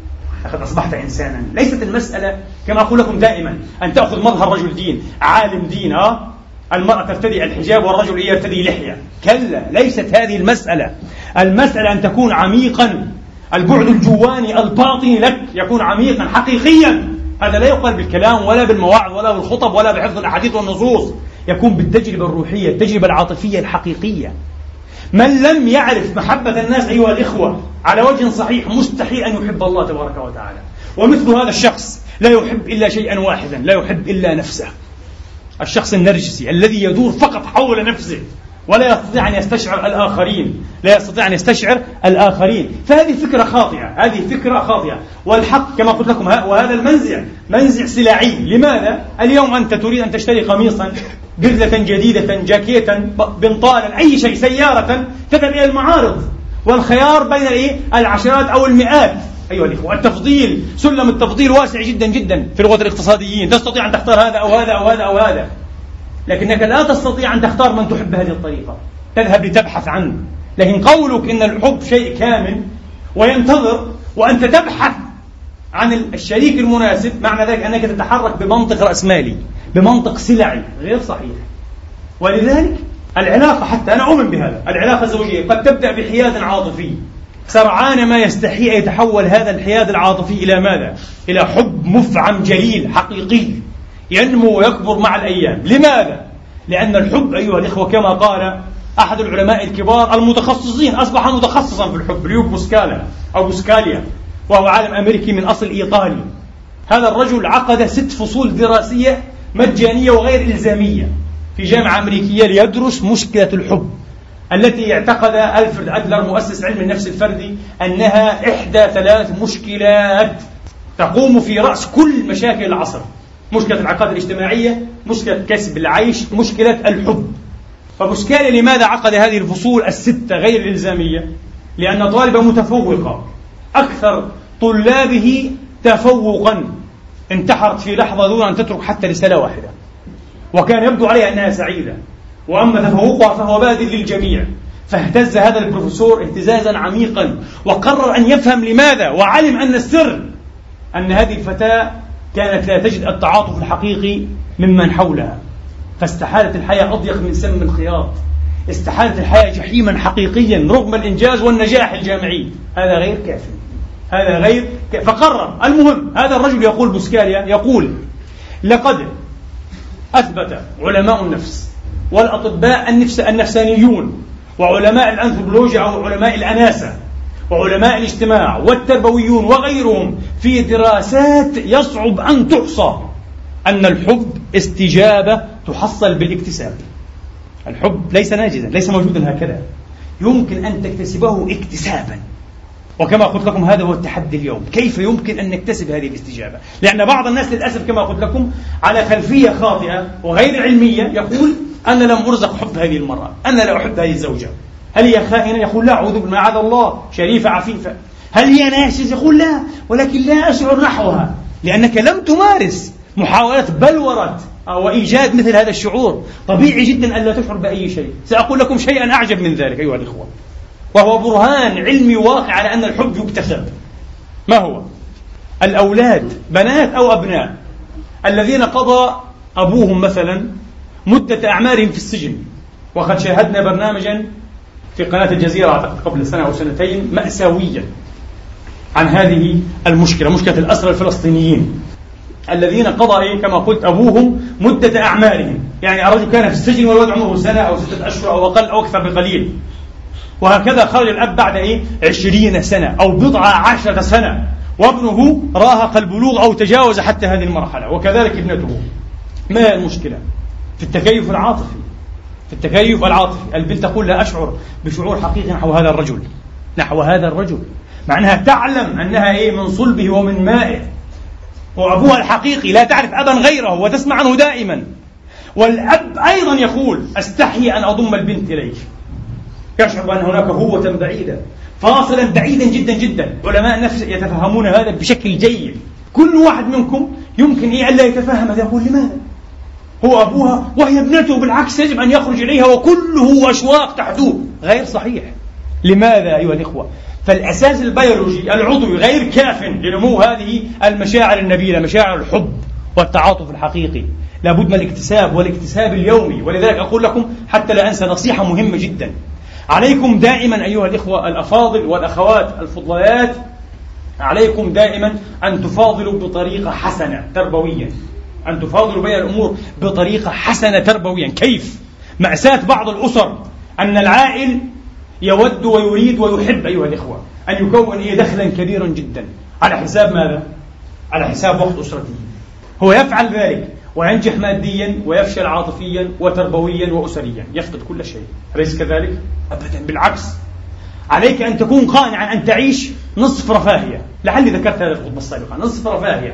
Speaker 1: لقد أصبحت إنسانا. ليست المسألة كما أقول لكم دائما أن تأخذ مظهر رجل دين، عالم دين، المرأة ترتدي الحجاب والرجل يرتدي لحية. كلا، ليست هذه المسألة. المسألة أن تكون عميقا، البعد الجواني الباطني لك يكون عميقا حقيقيا. هذا لا يقال بالكلام ولا بالمواعظ ولا بالخطب ولا بحفظ الأحاديث والنصوص، يكون بالتجربة الروحية، التجربة العاطفية الحقيقية. من لم يعرف محبة الناس أيها الإخوة على وجه صحيح مستحيل أن يحب الله تبارك وتعالى. ومثل هذا الشخص لا يحب إلا شيئا واحدا، لا يحب إلا نفسه. الشخص النرجسي الذي يدور فقط حول نفسه ولا يستطيع أن يستشعر الآخرين، لا يستطيع أن يستشعر الآخرين. فهذه فكرة خاطئة، هذه فكرة خاطئة. والحق كما قلت لكم، وهذا المنزع منزع سلعي. لماذا؟ اليوم أنت تريد أن تشتري قميصا، بردة جديدة، جاكيتا، بنطالا، أي شيء، سيارة، تذهب إلى المعارض والخيار بين العشرات أو المئات. أيها الإخوة، التفضيل، سلم التفضيل واسع جدا جدا في لغة الاقتصاديين. تستطيع أن تختار هذا أو هذا أو هذا أو هذا، لكنك لا تستطيع أن تختار من تحب بهذه الطريقة، تذهب لتبحث عنه. لكن قولك إن الحب شيء كامل وينتظر وأنت تبحث عن الشريك المناسب، معنى ذلك أنك تتحرك بمنطق رأسمالي، بمنطق سلعي غير صحيح. ولذلك العلاقة، حتى أنا أؤمن بهذا، العلاقة الزوجية قد تبدأ بحياد عاطفي، سرعان ما يستحي أن يتحول هذا الحياد العاطفي إلى ماذا؟ إلى حب مفعم جليل حقيقي ينمو ويكبر مع الأيام. لماذا؟ لأن الحب أيها الإخوة كما قال أحد العلماء الكبار المتخصصين، أصبح متخصصا في الحب، ليوب بوسكالا أو بوسكاليا، وهو عالم أمريكي من أصل إيطالي. هذا الرجل عقد 6 فصول دراسية مجانية وغير إلزامية في جامعة أمريكية ليدرس مشكلة الحب، التي اعتقد ألفريد أدلر مؤسس علم النفس الفردي أنها إحدى 3 مشكلات تقوم في رأس كل مشاكل العصر: مشكلة العقاد الاجتماعية، مشكلة كسب العيش، مشكلة الحب. فبوسكاليا لماذا عقد هذه الفصول 6 غير الإلزامية؟ لأن طالبة متفوقة أكثر طلابه تفوقا انتحرت في لحظة دون أن تترك حتى رسالة واحدة، وكان يبدو عليها أنها سعيدة، وأما تفوقها فهو بادل للجميع. فاهتز هذا البروفيسور اهتزازا عميقا وقرر أن يفهم لماذا، وعلم أن السر أن هذه الفتاة كانت لا تجد التعاطف الحقيقي ممن حولها، فاستحالت الحياة أضيق من سم الخياط، استحالت الحياة جحيما حقيقيا رغم الإنجاز والنجاح الجامعي. هذا غير كافي، هذا غير كافي. فقرر. المهم هذا الرجل يقول، بوسكاليا يقول: لقد أثبت علماء النفس والأطباء النفسانيون وعلماء الأنثروبولوجيا أو علماء الأناسة وعلماء الاجتماع والتربويون وغيرهم في دراسات يصعب أن تحصى أن الحب استجابة تحصل بالاكتساب. الحب ليس ناجزا، ليس موجودا هكذا، يمكن أن تكتسبه اكتسابا. وكما قلت لكم هذا هو التحدي اليوم، كيف يمكن أن نكتسب هذه الاستجابة؟ لأن بعض الناس للأسف كما قلت لكم على خلفية خاطئة وغير علمية يقول: أنا لم أرزق حب هذه المرأة، أنا لا أحب هذه الزوجة. هل هي خائنة؟ يقول: لا، أعوذ بالله، معاذ الله، شريفة عفيفة. هل هي ناشز؟ يقول: لا، ولكن لا أشعر نحوها، لأنك لم تمارس محاولة بلورة أو إيجاد مثل هذا الشعور. طبيعي جدا أن لا تشعر بأي شيء. سأقول لكم شيئا أعجب من ذلك أيها الإخوة، وهو برهان علمي واقع على أن الحب يكتسب. ما هو؟ الأولاد، بنات أو أبناء، الذين قضى أبوهم مثلا مدة أعمارهم في السجن، وقد شاهدنا برنامجا في قناة الجزيرة أعتقد قبل 1 أو 2 مأساويا عن هذه المشكلة، مشكلة الأسرى الفلسطينيين الذين قضى كما قلت أبوهم مدة أعمارهم. يعني الرجل كان في السجن والولد عمره 1 أو 6 أشهر أو أقل أو أكثر بقليل، وهكذا خرج الأب بعد 20 سنة أو 10 سنة، وابنه راهق البلوغ أو تجاوز حتى هذه المرحلة، وكذلك ابنته. ما هي المشكلة؟ في التكيف العاطفي. في التكيف العاطفي البنت تقول: لا أشعر بشعور حقيقي نحو هذا الرجل، نحو هذا الرجل، مع أنها تعلم أنها من صلبه ومن مائه، وأبوها الحقيقي لا تعرف أبا غيره وتسمع عنه دائما. والأب أيضا يقول: أستحي أن أضم البنت إليك، يشعر بأن هناك هوة بعيدة، فاصلا بعيدا جدا جدا. علماء النفس يتفهمون هذا بشكل جيد. كل واحد منكم يمكن ألا يتفهم هذا، يقول: لماذا؟ هو أبوها وهي ابنته، بالعكس يجب أن يخرج إليها وكله أشواق تحدوه. غير صحيح. لماذا أيها الإخوة؟ فالأساس البيولوجي العضوي غير كاف لنمو هذه المشاعر النبيلة، مشاعر الحب والتعاطف الحقيقي. لابد من الاكتساب، والاكتساب اليومي. ولذلك أقول لكم حتى لا أنسى نصيحة مهمة جدا: عليكم دائما أيها الإخوة الأفاضل والأخوات الفضليات، عليكم دائما أن تفاضلوا بطريقة حسنة تربويا، أن تفاضلوا بين الأمور بطريقة حسنة تربويا. كيف؟ مأساة بعض الأسر أن العائل يود ويريد ويحب أيها الإخوة أن يكون دخلا كبيرا جدا على حساب ماذا؟ على حساب وقت أسرته. هو يفعل ذلك وينجح ماديا ويفشل عاطفيا وتربويا وأسريا، يفقد كل شيء. أليس كذلك؟ أبدا، بالعكس. عليك أن تكون قانعا أن تعيش نصف رفاهية. لعلي ذكرت هذا في الخطبة السابقة، نصف رفاهية،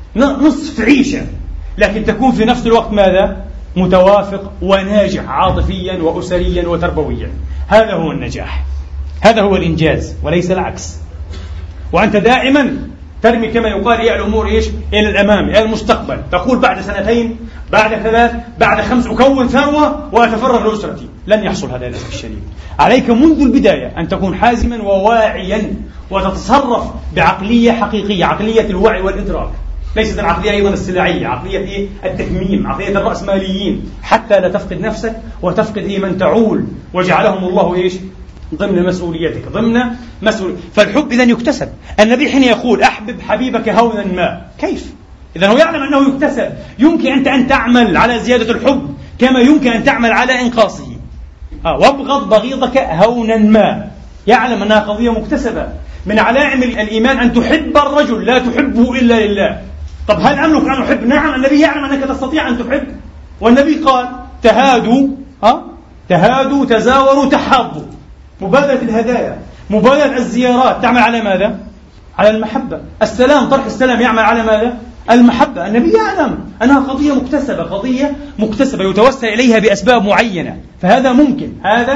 Speaker 1: نصف عيشة، لكن تكون في نفس الوقت ماذا؟ متوافق وناجح عاطفيا وأسريا وتربويا. هذا هو النجاح، هذا هو الإنجاز، وليس العكس. وأنت دائما ترمي كما يقال الأمور إلى الأمام، إلى المستقبل. تقول: بعد 2 بعد 3 بعد 5 أكون ثروة وأتفرغ لأسرتي. لن يحصل هذا للأسف الشديد. عليك منذ البداية أن تكون حازما وواعيا وتتصرف بعقلية حقيقية، عقلية الوعي والإدراك.
Speaker 2: ليست العقلية أيضا السلعية، عقلية التكميم، عقلية الرأسماليين، حتى لا تفقد نفسك وتفقد من تعول، وجعلهم الله ضمن مسؤوليتك، ضمن مسؤولية. فالحب إذن يكتسب. النبي حين يقول أحبب حبيبك هونا ما، كيف؟ إذن هو يعلم أنه يكتسب. يمكن أنت أن تعمل على زيادة الحب كما يمكن أن تعمل على إنقاصه. وابغض بغيضك هونا ما، يعلم أنها قضية مكتسبة. من علائم الإيمان أن تحب الرجل، لا تحبه إلا لله. طب هل أملك أن أحب؟ نعم، النبي يعلم أنك تستطيع أن تحب، والنبي قال تهادوا تزاوروا تحابوا. مبادرة الهدايا، مبادرة الزيارات تعمل على ماذا؟ على المحبة. السلام، طرح السلام يعمل على ماذا؟ المحبة. النبي يعلم أنها قضية مكتسبة يتوسل إليها بأسباب معينة، فهذا ممكن.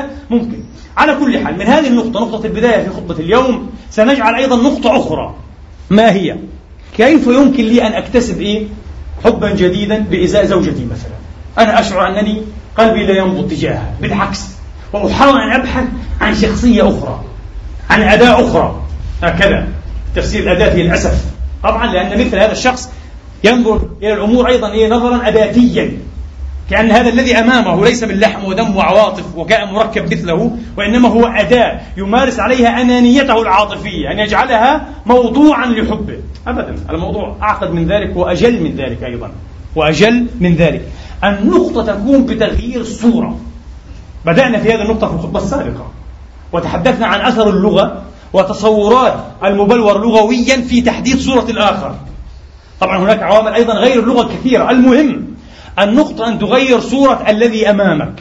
Speaker 2: على كل حال، من هذه النقطة، نقطة البداية في خطبة اليوم، سنجعل أيضا نقطة أخرى. ما هي؟ كيف يمكن لي أن أكتسب حبا جديدا بإزاء زوجتي مثلا؟ أنا أشعر أنني قلبي لا ينبض تجاهها، بالعكس، وأحاول أن أبحث عن شخصية أخرى، عن أداة أخرى. هكذا تفسير الأداة هي الأسف، طبعا لأن مثل هذا الشخص ينظر إلى الأمور أيضا نظرا أداتيا، كأن هذا الذي أمامه ليس من لحم ودم وعواطف وكائن مركب مثله، وإنما هو أداة يمارس عليها أنانيته العاطفية، أن يجعلها موضوعا لحبه. أبدا، الموضوع أعقد من ذلك وأجل من ذلك أيضا، وأجل من ذلك. النقطة تكون بتغيير الصورة. بدأنا في هذه النقطة في الخطبة السابقة، وتحدثنا عن أثر اللغة وتصورات المبلور لغويا في تحديد صورة الآخر. طبعا هناك عوامل أيضا غير اللغة كثيرة. المهم النقطة أن تغير صورة الذي أمامك.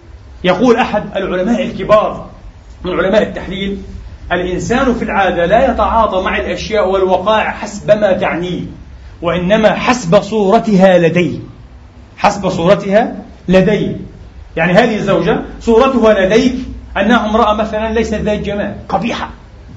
Speaker 2: يقول أحد العلماء الكبار من علماء التحليل: الإنسان في العادة لا يتعاطى مع الأشياء والوقائع حسب ما تعنيه، وإنما حسب صورتها لديه. حسب صورتها لديه، يعني هذه الزوجة صورتها لديك أنها امرأة مثلا ليست ذات جمال، قبيحة،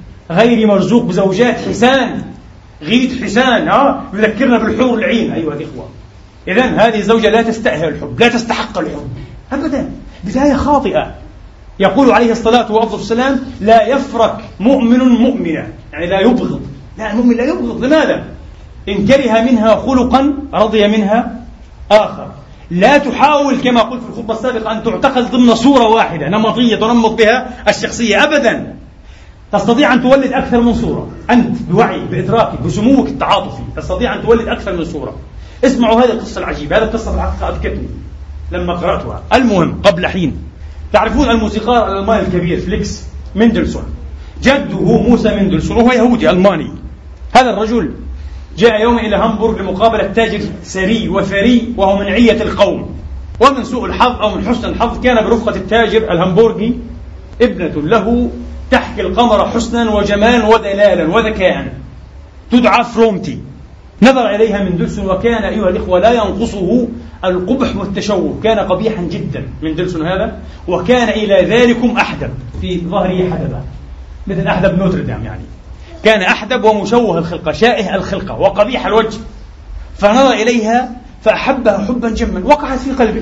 Speaker 2: غير مرزوق بزوجات حسان، غيد حسان، يذكرنا بالحور العين. أيها الإخوة، إذن هذه الزوجة لا تستأهل الحب، لا تستحق الحب أبدا، بداية خاطئة. يقول عليه الصلاة والسلام: لا يفرق مؤمن مؤمنة، يعني لا يبغض. لا، المؤمن لا يبغض. لماذا؟ إن كره منها خلقا رضي منها آخر. لا تحاول كما قلت في الخطبة السابقة أن تعتقل ضمن صورة واحدة نمطية تنمط بها الشخصية أبدا. تستطيع أن تولد أكثر من صورة. أنت بوعي، بإدراكك، بسموك التعاطفي تستطيع أن تولد أكثر من صورة. اسمعوا هذه القصة العجيبة. هذه القصة في الحقيقة أبكتني لما قرأتها. المهم، قبل حين، تعرفون الموسيقار الألماني الكبير فليكس مندلسون، جده موسى مندلسون، وهو يهودي ألماني. هذا الرجل جاء يوما إلى هامبورغ لمقابلة تاجر ثري وثري وهو من علية القوم. ومن سوء الحظ أو من حسن الحظ كان برفقة التاجر الهامبورغي ابنة له تحكي القمر حسنا وجمالا ودلالا وذكاء، تدعى فرومتي. نظر إليها مندلسون، وكان أيها الإخوة لا ينقصه القبح والتشوه، كان قبيحا جدا مندلسون هذا، وكان إلى ذلكم أحدب، في ظهره حدبة مثل أحدب نوتردام، يعني كان أحدب ومشوه الخلقة، شائه الخلقة وقبيح الوجه. فنظر إليها فأحبها حبا جما، وقعت في قلبه،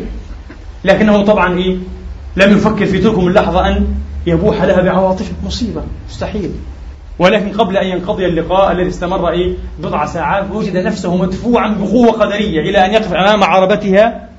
Speaker 2: لكنه طبعا لم يفكر في تلك اللحظة أن يبوح لها بعواطفه. مصيبة، مستحيل. ولكن قبل أن ينقضي اللقاء الذي استمر بضع ساعات، وجد نفسه مدفوعا بقوة قدرية إلى أن يقف أمام عربتها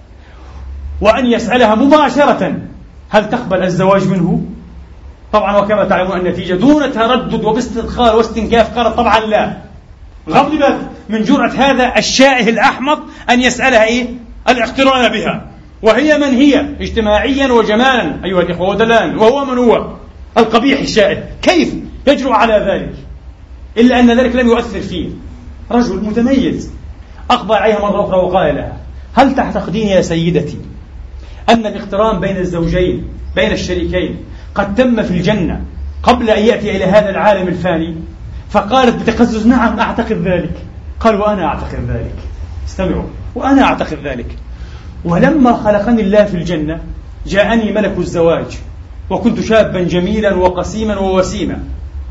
Speaker 2: وأن يسألها مباشرة: هل تقبل الزواج منه؟ طبعا وكما تعلمون النتيجة دون تردد وباستدخال واستنكاف قالت طبعا لا. غضبت من جرأة هذا الشائه الأحمق أن يسألها الاقتران بها، وهي من هي اجتماعيا وجمالا أيها الإخوة ودلان، وهو من هو القبيح الشائه. كيف يجرؤ على ذلك؟ إلا أن ذلك لم يؤثر فيه. رجل متميز. أقبل عليها مرة أخرى وقال لها: هل تعتقدين يا سيدتي أن الاقتران بين الزوجين، بين الشريكين، قد تم في الجنة قبل أن يأتي إلى هذا العالم الفاني؟ فقالت بتقزز: نعم أعتقد ذلك. قال: وأنا أعتقد ذلك. استمعوا، وأنا أعتقد ذلك. ولما خلقني الله في الجنة جاءني ملك الزواج، وكنت شابا جميلا وقسيما ووسيما،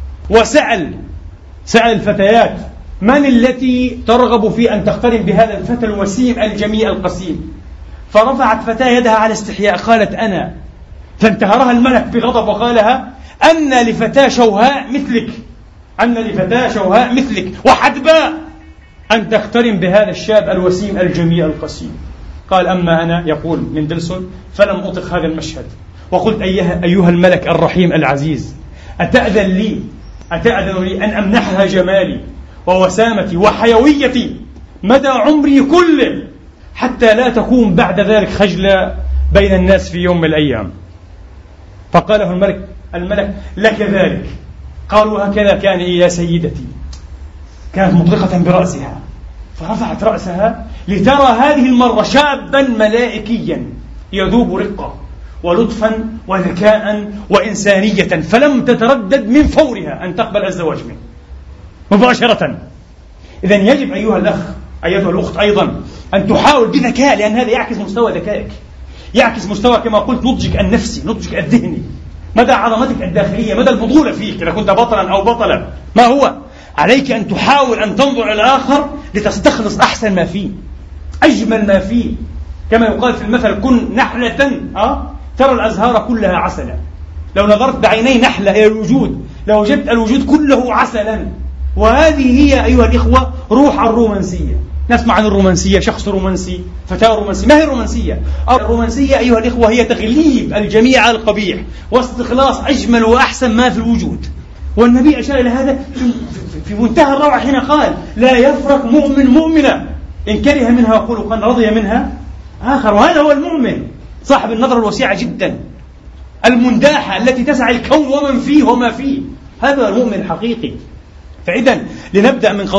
Speaker 2: وسأل الفتيات: من التي ترغب في أن تقترن بهذا الفتى الوسيم الجميل القسيم؟ فرفعت فتاة يدها على استحياء، قالت: أنا. فانتهرها الملك بغضب وقال لها: أن لفتاة شوهاء مثلك، أن لفتاة شوهاء مثلك وحدباء، أن تقترن بهذا الشاب الوسيم الجميل القسيم. قال: أما أنا، يقول مندلسون، فلم أطق هذا المشهد، وقلت: أيها الملك الرحيم العزيز، أتأذن لي أن أمنحها جمالي ووسامتي وحيويتي مدى عمري كله، حتى لا تكون بعد ذلك خجلة بين الناس في يوم من الأيام. فقال له الملك: لك ذلك. قالوا: هكذا كان يا سيدتي. كانت مطرقة برأسها، فرفعت رأسها لترى هذه المرة شابا ملائكيا يذوب رقة ولطفا وذكاء وإنسانية، فلم تتردد من فورها أن تقبل الزواج منه مباشرة. إذن يجب أيها الأخ، أيتها الأخت أيضا، أن تحاول بذكاء، لأن هذا يعكس مستوى ذكائك، يعكس مستوى كما قلت نضجك النفسي، نضجك الذهني، مدى عظمتك الداخلية، مدى البطولة فيك إذا كنت بطلا أو بطلا. ما هو؟ عليك أن تحاول أن تنظر إلى الآخر لتستخلص أحسن ما فيه، أجمل ما فيه، كما يقال في المثل: كن نحلة ترى الأزهار كلها عسلا. لو نظرت بعيني نحلة إلى الوجود لوجدت الوجود كله عسلا. وهذه هي أيها الإخوة روح الرومانسية. نسمع عن الرومانسية، شخص رومانسي، فتاة رومانسية. ما هي الرومانسية؟ الرومانسية أيها الإخوة هي تغليب الجميع على القبيح واستخلاص أجمل وأحسن ما في الوجود. والنبي أشار إلى هذا في منتهى الروعة حين قال: لا يفرق مؤمن مؤمنة إن كره منها خلقا رضي منها آخر. وهذا هو المؤمن، صاحب النظرة الواسعة جدا، المنداحة التي تسعى الكون ومن فيه وما فيه. هذا هو المؤمن الحقيقي. فإذا لنبدأ من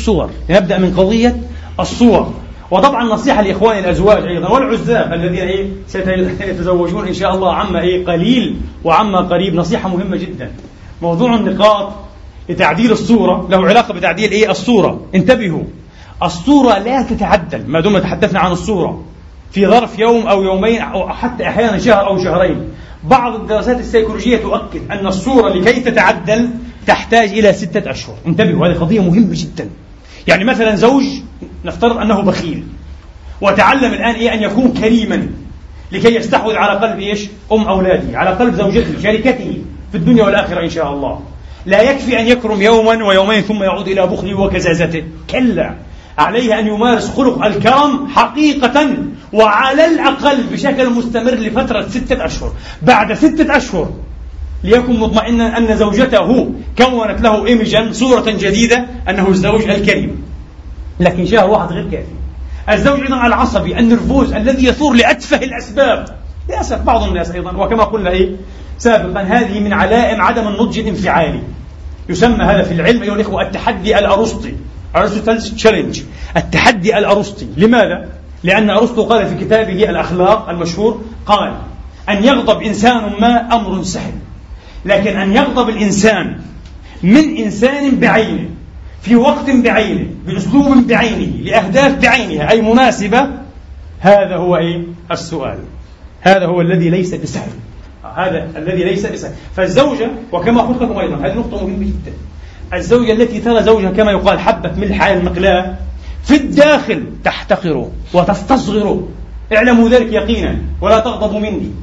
Speaker 2: قضية الصور. وطبعا نصيحة لإخواني الأزواج أيضا والعزاب الذين سيتزوجون إن شاء الله عما قليل وعما قريب، نصيحة مهمة جدا. موضوع النقاط لتعديل الصورة له علاقة بتعديل الصورة. انتبهوا، الصورة لا تتعدل ما دمنا تحدثنا عن الصورة في ظرف يوم أو يومين أو حتى أحيانا شهر أو شهرين. بعض الدراسات السيكولوجية تؤكد أن الصورة لكي تتعدل تحتاج إلى 6 أشهر. انتبهوا، هذه قضية مهمة جدا. يعني مثلا زوج نفترض أنه بخيل وتعلم الآن أن يكون كريما لكي يستحوذ على قلب أم أولاده، على قلب زوجته، شريكته في الدنيا والآخرة إن شاء الله. لا يكفي أن يكرم يوما ويومين ثم يعود إلى بخله وكزازته، كلا، عليه أن يمارس خلق الكرم حقيقة وعلى الأقل بشكل مستمر لفترة 6 أشهر. بعد 6 أشهر ليكن مطمئنا أن زوجته كونت له إيمجا، صورة جديدة، أنه الزوج الكريم. لكن شهر واحد غير كافي. الزوج أيضا العصبي النرفوز الذي يثور لأتفه الأسباب، للأسف بعض الناس أيضا، وكما قلنا سابقا، هذه من علائم عدم النضج الانفعالي. يسمى هذا في العلم أيها الإخوة التحدي الأرسطي، أرسطوتلز تشالنج، التحدي الأرسطي. لماذا؟ لأن أرسطو قال في كتابه الأخلاق المشهور، قال: أن يغضب إنسان ما أمر سهل، لكن أن يغضب الإنسان من إنسان بعينه في وقت بعينه بأسلوب بعينه لأهداف بعينها أي مناسبة، هذا هو السؤال. هذا هو الذي ليس بسهل، هذا الذي ليس بسهل. فالزوجة، وكما قلت لكم أيضا هذه نقطة مهمة جدا، الزوجة التي ترى زوجها كما يقال حبة ملح على المقلاة في الداخل تحتقره وتستصغره، اعلموا ذلك يقينا ولا تغضبوا مني،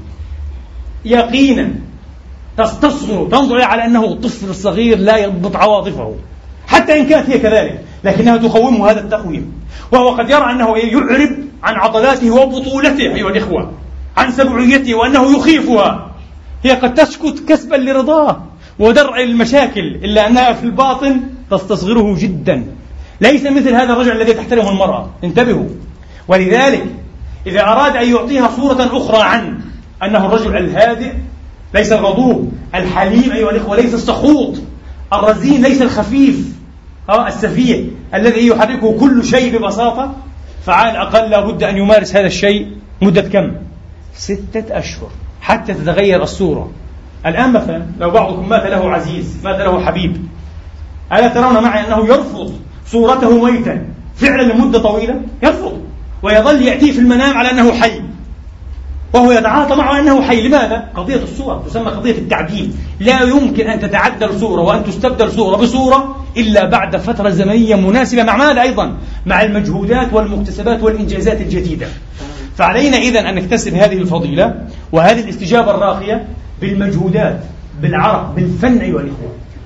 Speaker 2: يقينا تستصغره، تنظر على أنه طفل صغير لا يضبط عواطفه، حتى إن كانت هي كذلك، لكنها تقومه هذا التقويم. وهو قد يرى أنه يعرب عن عضلاته وبطولته أيها الإخوة، عن سبعيته، وأنه يخيفها. هي قد تسكت كسبا لرضاه ودرء المشاكل، إلا أنها في الباطن تستصغره جدا. ليس مثل هذا الرجل الذي تحترمه المرأة، انتبهوا. ولذلك إذا أراد أن يعطيها صورة أخرى عن أنه الرجل الهادئ، ليس الغضوب، الحليم أيها الإخوة، ليس السخوط، الرزين، ليس الخفيف، السفيه الذي يحركه كل شيء ببساطة، فعلى الأقل لابد أن يمارس هذا الشيء مدة كم؟ 6 أشهر حتى تتغير الصورة. الآن مثلا لو بعضكم مات له عزيز، مات له حبيب، ألا ترون معي أنه يرفض صورته ميتا فعلا لمدة طويلة؟ يرفض، ويظل يأتيه في المنام على أنه حي، وهو يتعاطى معه أنه حي. لماذا؟ قضية الصور تسمى قضية التعديل. لا يمكن أن تتعدل صورة وأن تستبدل صورة بصورة إلا بعد فترة زمنية مناسبة. مع ماذا أيضا؟ مع المجهودات والمكتسبات والإنجازات الجديدة. فعلينا إذن أن نكتسب هذه الفضيلة وهذه الاستجابة الراقية بالمجهودات، بالعرق، بالفن أيها الإخوة.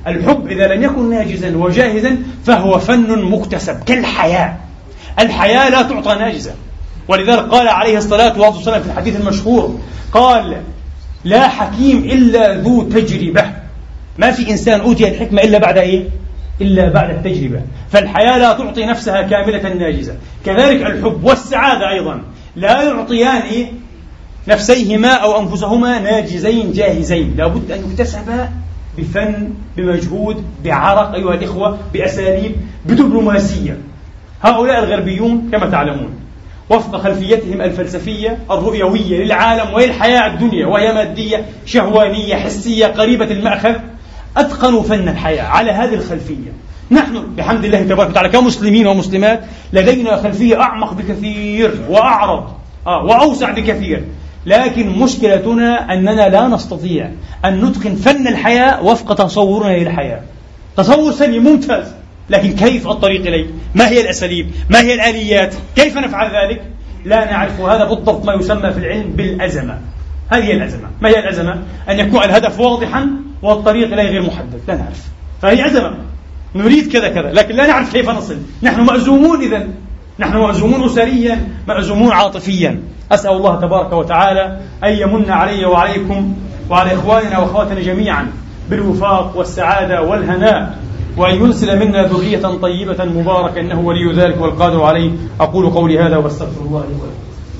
Speaker 2: الحب إذا لم يكن ناجزا وجاهزا فهو فن مكتسب كالحياة. الحياة لا تعطى ناجزة، ولذلك قال عليه الصلاة والسلام في الحديث المشهور، قال: لا حكيم إلا ذو تجربة. ما في إنسان أوتي الحكمة إلا بعد إيه؟ إلا بعد التجربة. فالحياة لا تعطي نفسها كاملة ناجزة. كذلك الحب والسعادة أيضا لا يعطيان نفسيهما أو أنفسهما ناجزين جاهزين، لابد أن يكتسبا بفن، بمجهود، بعرق أيها الإخوة، بأساليب، بدبلوماسية. هؤلاء الغربيون كما تعلمون وفق خلفيتهم الفلسفية الرؤيوية للعالم وللحياة الدنيا، وهي مادية شهوانية حسية قريبة المأخذ، أتقنوا فن الحياة على هذه الخلفية. نحن بحمد الله تبارك وتعالى كمسلمين ومسلمات لدينا خلفية أعمق بكثير وأعرض وأوسع بكثير، لكن مشكلتنا أننا لا نستطيع أن نتقن فن الحياة وفق تصورنا للحياة. تصور سليم ممتاز، لكن كيف الطريق إليه؟ ما هي الأساليب؟ ما هي الآليات؟ كيف نفعل ذلك؟ لا نعرف. هذا بالضبط ما يسمى في العلم بالأزمة. هذه الأزمة. ما هي الأزمة؟ أن يكون الهدف واضحا والطريق إليه غير محدد، لا نعرف، فهي أزمة. نريد كذا كذا لكن لا نعرف كيف نصل. نحن مأزومون، إذن نحن مأزومون أسريا، مأزومون عاطفيا. أسأل الله تبارك وتعالى أن يمن علي وعليكم وعلى إخواننا وأخواتنا جميعا بالوفاق والسعادة والهناء، وأن ينزل منا ذرية طيبة مباركة، إنه ولي ذلك والقادر عليه. أقول قولي هذا واستغفر الله لي ولكم.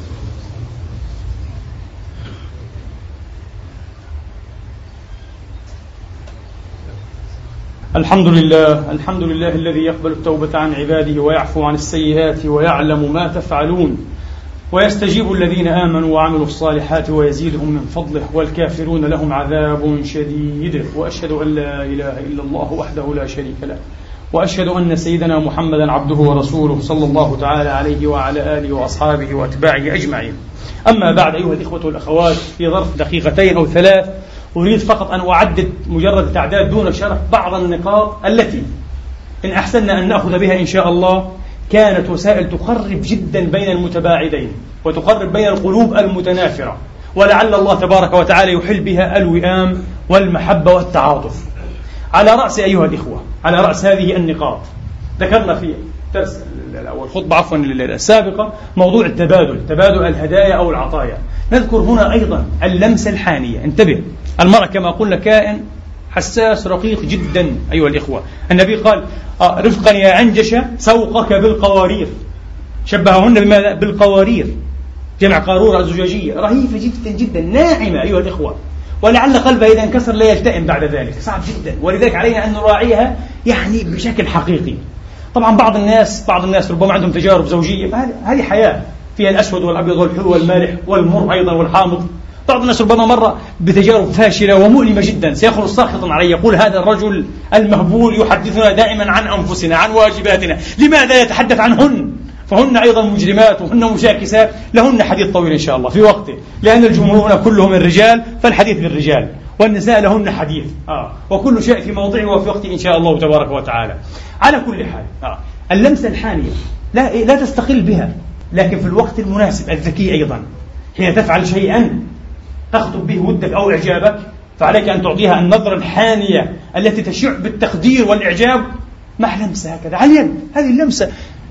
Speaker 2: الحمد لله الذي يقبل التوبة عن عباده ويعفو عن السيئات ويعلم ما تفعلون، ويستجيب الذين آمنوا وعملوا الصالحات ويزيدهم من فضله، والكافرون لهم عذاب شديد. وأشهد أن لا إله إلا الله وحده لا شريك له، وأشهد أن سيدنا محمدا عبده ورسوله صلى الله تعالى عليه وعلى آله وأصحابه وأتباعه أجمعين. أما بعد أيها الإخوة والأخوات، في ظرف دقيقتين أو ثلاث أريد فقط أن أعدد مجرد تعداد دون شرح بعض النقاط التي إن أحسننا أن نأخذ بها إن شاء الله كانت وسائل تقرب جدا بين المتباعدين وتقرب بين القلوب المتنافرة، ولعل الله تبارك وتعالى يحل بها الوئام والمحبة والتعاطف. على رأس أيها الإخوة، على رأس هذه النقاط ذكرنا في الدرس الأول الخطبة السابقة موضوع تبادل الهدايا أو العطايا. نذكر هنا أيضا اللمسة الحانية. انتبه، المرأة كما قلنا كائن حساس رقيق جدا أيها الإخوة. النبي قال: رفقا يا عنجشة سوقك بالقوارير. شبههن بماذا؟ بالقوارير، جمع قارورة الزجاجية، رهيفة جدا جدا، ناعمة أيها الإخوة، ولعل قلبها إذا انكسر لا يلتئم بعد ذلك، صعب جدا. ولذلك علينا أن نراعيها يعني بشكل حقيقي. طبعا بعض الناس ربما عندهم تجارب زوجية، هذه حياة فيها الأسود والأبيض والحلو والمالح والمر أيضا والحامض. بعض الناس ربما مر بتجارب فاشلة ومؤلمة جدا، سيخرج ساخطا عليه، يقول: هذا الرجل المهبول يحدثنا دائما عن أنفسنا، عن واجباتنا، لماذا يتحدث عنهن؟ فهن أيضا مجرمات وهن مشاكسات، لهن حديث طويل إن شاء الله في وقته، لأن الجمهور كلهم الرجال فالحديث للرجال، والنساء لهن حديث، وكل شيء في موضعه وفي وقته إن شاء الله تبارك وتعالى. على كل حال، اللمسة الحانية لا تستقل بها، لكن في الوقت المناسب الذكي أيضا. حين تفعل شيئا تخطب به ودك أو إعجابك، فعليك أن تعطيها النظرة الحانية التي تشع بالتقدير والإعجاب مع لمسة هكذا على اليد. هذه اللمسة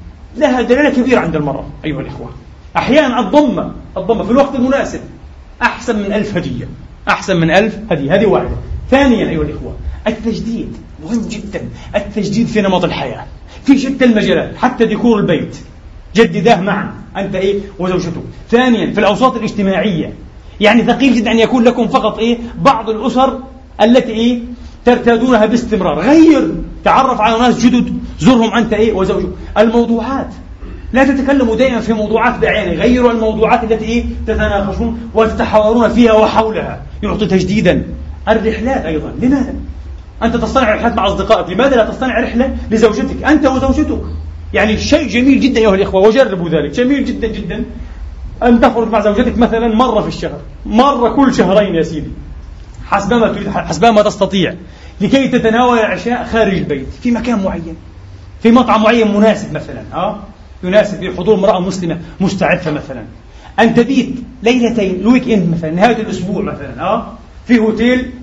Speaker 2: لها دلالة كبيرة عند المرأة أيها الإخوة. أحيانا الضمة في الوقت المناسب أحسن من 1000 هدية، أحسن من 1000 هدية. هذه واحدة. ثانيا أيها الإخوة، التجديد مهم جدا، التجديد في نمط الحياة في شتى المجالات، حتى ديكور البيت جدداه معا أنت وزوجته. ثانيا في الأوساط الاجتماعية، يعني ثقيل جدا أن يكون لكم فقط بعض الأسر التي ترتادونها باستمرار. غير، تعرف على ناس جدد، زرهم أنت وزوجك. الموضوعات، لا تتكلموا دائما في موضوعات بعينها، غيروا الموضوعات التي تتناقشون وتتحاورون فيها وحولها، يعطي تجديدا. الرحلات أيضا، لماذا؟ أنت تصطنع رحلات مع أصدقائك، لماذا لا تصطنع رحلة لزوجتك أنت وزوجتك؟ يعني شيء جميل جدا أيها الإخوة، وجربوا ذلك، جميل جدا جدا أن تخرج مع زوجتك مثلا مرة في الشهر، مرة كل شهرين يا سيدي، حسب ما تريد، حسب ما تستطيع، لكي تتناول العشاء خارج البيت في مكان معين، في مطعم معين مناسب مثلا، يناسب حضور امرأة مسلمة مستعفة مثلا. أن تبيت ليلتين الويك إند مثلا، نهاية الأسبوع مثلا، في هوتيل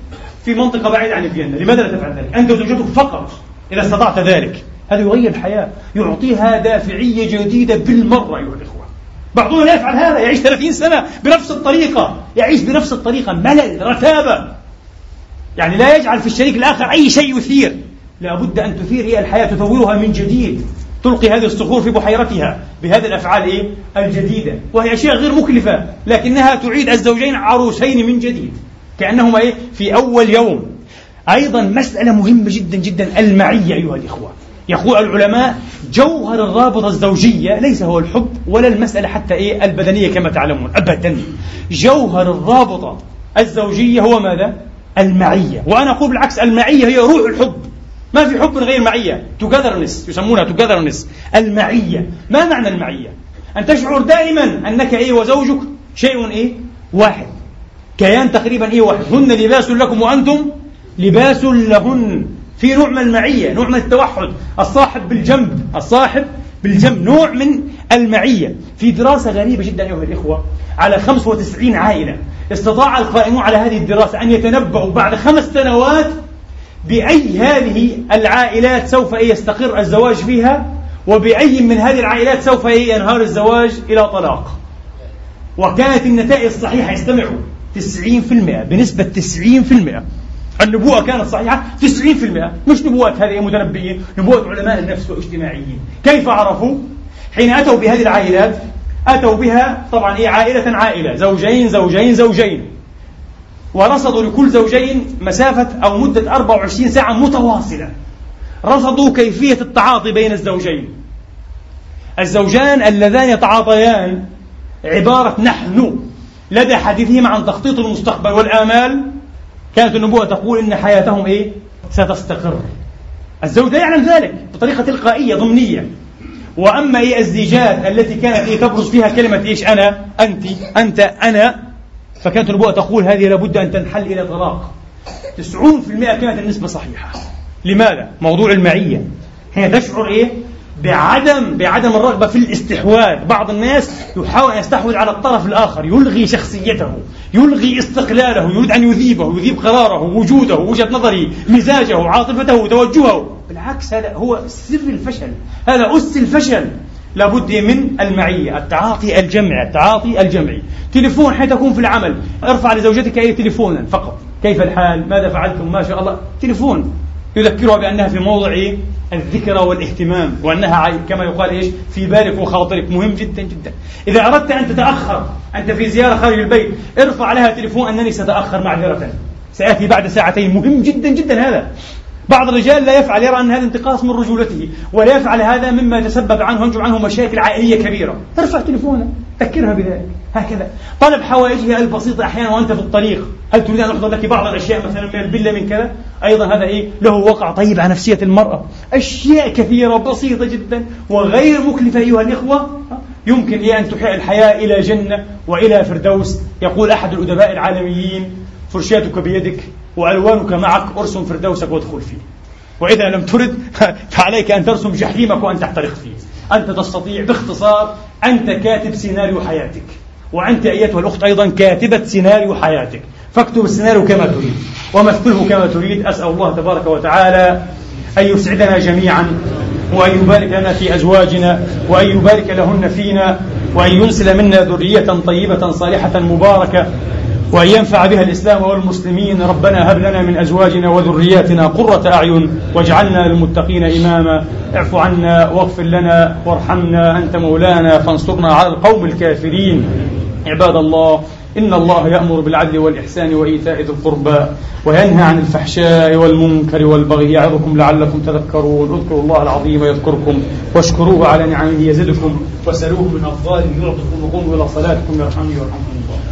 Speaker 2: في منطقة بعيدة عن فيينا، لماذا لا تفعل ذلك؟ أنت وزوجتك فقط إذا استطعت ذلك. هذا يغير الحياة، يعطيها دافعية جديدة بالمرة أيها الإخوة. بعضنا لا يفعل هذا، يعيش 30 سنة بنفس الطريقة، يعيش بنفس الطريقة، ملل، رتابة، يعني لا يجعل في الشريك الآخر أي شيء يثير. لابد أن تثير هي الحياة، تثورها من جديد، تلقي هذه الصخور في بحيرتها بهذه الأفعال الجديدة، وهي أشياء غير مكلفة، لكنها تعيد الزوجين عروسين من جديد كأنهما في أول يوم. أيضا مسألة مهمة جدا جدا، المعية أيها الإخوة. يقول العلماء جوهر الرابطة الزوجية ليس هو الحب ولا المسألة حتى البدنية كما تعلمون، أبدا. جوهر الرابطة الزوجية هو ماذا؟ المعية. وأنا أقول بالعكس، المعية هي روح الحب. ما في حب من غير معية، togetherness يسمونها togetherness. المعية، ما معنى المعية؟ أن تشعر دائما أنك وزوجك شيء واحد، كيان تقريبا واحد، هن لباس لكم وأنتم لباس لهن. في نوع من المعية، نوع من التوحد، الصاحب بالجنب، نوع من المعية. في دراسة غريبة جدا أيها الإخوة على 95 عائلة، استطاع القائمون على هذه الدراسة أن يتنبؤوا بعد 5 سنوات بأي هذه العائلات سوف يستقر الزواج فيها، وبأي من هذه العائلات سوف ينهار الزواج إلى طلاق. وكانت النتائج الصحيحة، استمعوا، 90%، بنسبة 90%. النبوءة كانت صحيحة 90%، مش نبوءة هذه متنبئين، نبوءة علماء النفس واجتماعيين. كيف عرفوا؟ حين أتوا بهذه العائلات، أتوا بها طبعا عائلة، زوجين، ورصدوا لكل زوجين مسافة أو مدة 24 ساعة متواصلة. رصدوا كيفية التعاطي بين الزوجان اللذان يتعاطيان عبارة نحن لدى حديثهم عن تخطيط المستقبل والآمال. كانت النبوة تقول إن حياتهم ستستقر. الزوج لا يعلم ذلك بطريقة تلقائية ضمنية. وأما الزيجات التي كانت تبرز فيها كلمة أنا، أنت، أنا، فكانت النبوة تقول هذه لابد أن تنحل إلى طلاق. 90% كانت النسبة صحيحة. لماذا؟ موضوع المعية. هي تشعر بعدم الرغبة في الاستحواذ. بعض الناس يحاول أن يستحوذ على الطرف الآخر، يلغي شخصيته، يلغي استقلاله، يريد أن يذيب قراره، وجوده، وجهة نظره، مزاجه، عاطفته، توجهه. بالعكس، هذا هو سر الفشل، هذا أس الفشل. لابد من المعية، التعاطي الجمعي. تليفون حين تكون في العمل، ارفع لزوجتك تليفونا فقط، كيف الحال، ماذا فعلتم، ما شاء الله، تليفون يذكرها بأنها في موضع الذكرى والاهتمام، وأنها كما يقال في بالك وخاطرك. مهم جدا جدا. إذا أردت أن تتأخر، أنت في زيارة خارج البيت، ارفع لها تليفون أنني سأتأخر معذرة، سأتي بعد ساعتين. مهم جدا جدا هذا. بعض الرجال لا يفعل، يرى أن هذا انتقاص من رجولته، ولا يفعل هذا مما يتسبب عنه وينجم عنه مشاكل عائلية كبيرة. ترفع تليفونه، تذكرها بذلك. هكذا طلب حوائجها البسيطة أحيانا وأنت في الطريق، هل تريد أن أحضر لك بعض الأشياء مثلا من البلة من كذا؟ أيضا هذا له وقع طيب على نفسية المرأة. أشياء كثيرة بسيطة جدا وغير مكلفة أيها الإخوة، يمكن أن تحيل الحياة إلى جنة وإلى فردوس. يقول أحد الأدباء العالميين: فرشاتك بيدك وألوانك معك، أرسم فردوسك وادخل فيه، وإذا لم ترد فعليك أن ترسم جحيمك وأن تحترق فيه. أنت تستطيع. باختصار، أنت كاتب سيناريو حياتك، وأنت أيتها الأخت أيضا كاتبة سيناريو حياتك. فاكتب السيناريو كما تريد ومثله كما تريد. أسأل الله تبارك وتعالى أن يسعدنا جميعا، وأن يبارك لنا في أزواجنا، وأن يبارك لهن فينا، وأن ينسل منا ذرية طيبة صالحة مباركة، وأن ينفع بها الإسلام والمسلمين. ربنا هب لنا من أزواجنا وذرياتنا قرة أعين واجعلنا للمتقين إماما. اعف عنا واغفر لنا وارحمنا، أنت مولانا فانصرنا على القوم الكافرين. عباد الله، إن الله يأمر بالعدل والإحسان وإيتاء ذي القربى وينهى عن الفحشاء والمنكر والبغي يعظكم لعلكم تذكرون. اذكروا الله العظيم يذكركم، واشكروه على نعمه يزدكم، وسلوه من أفضاله يعطكم، وقوموا إلى صلاتكم يرحمني ويرحمكم الله.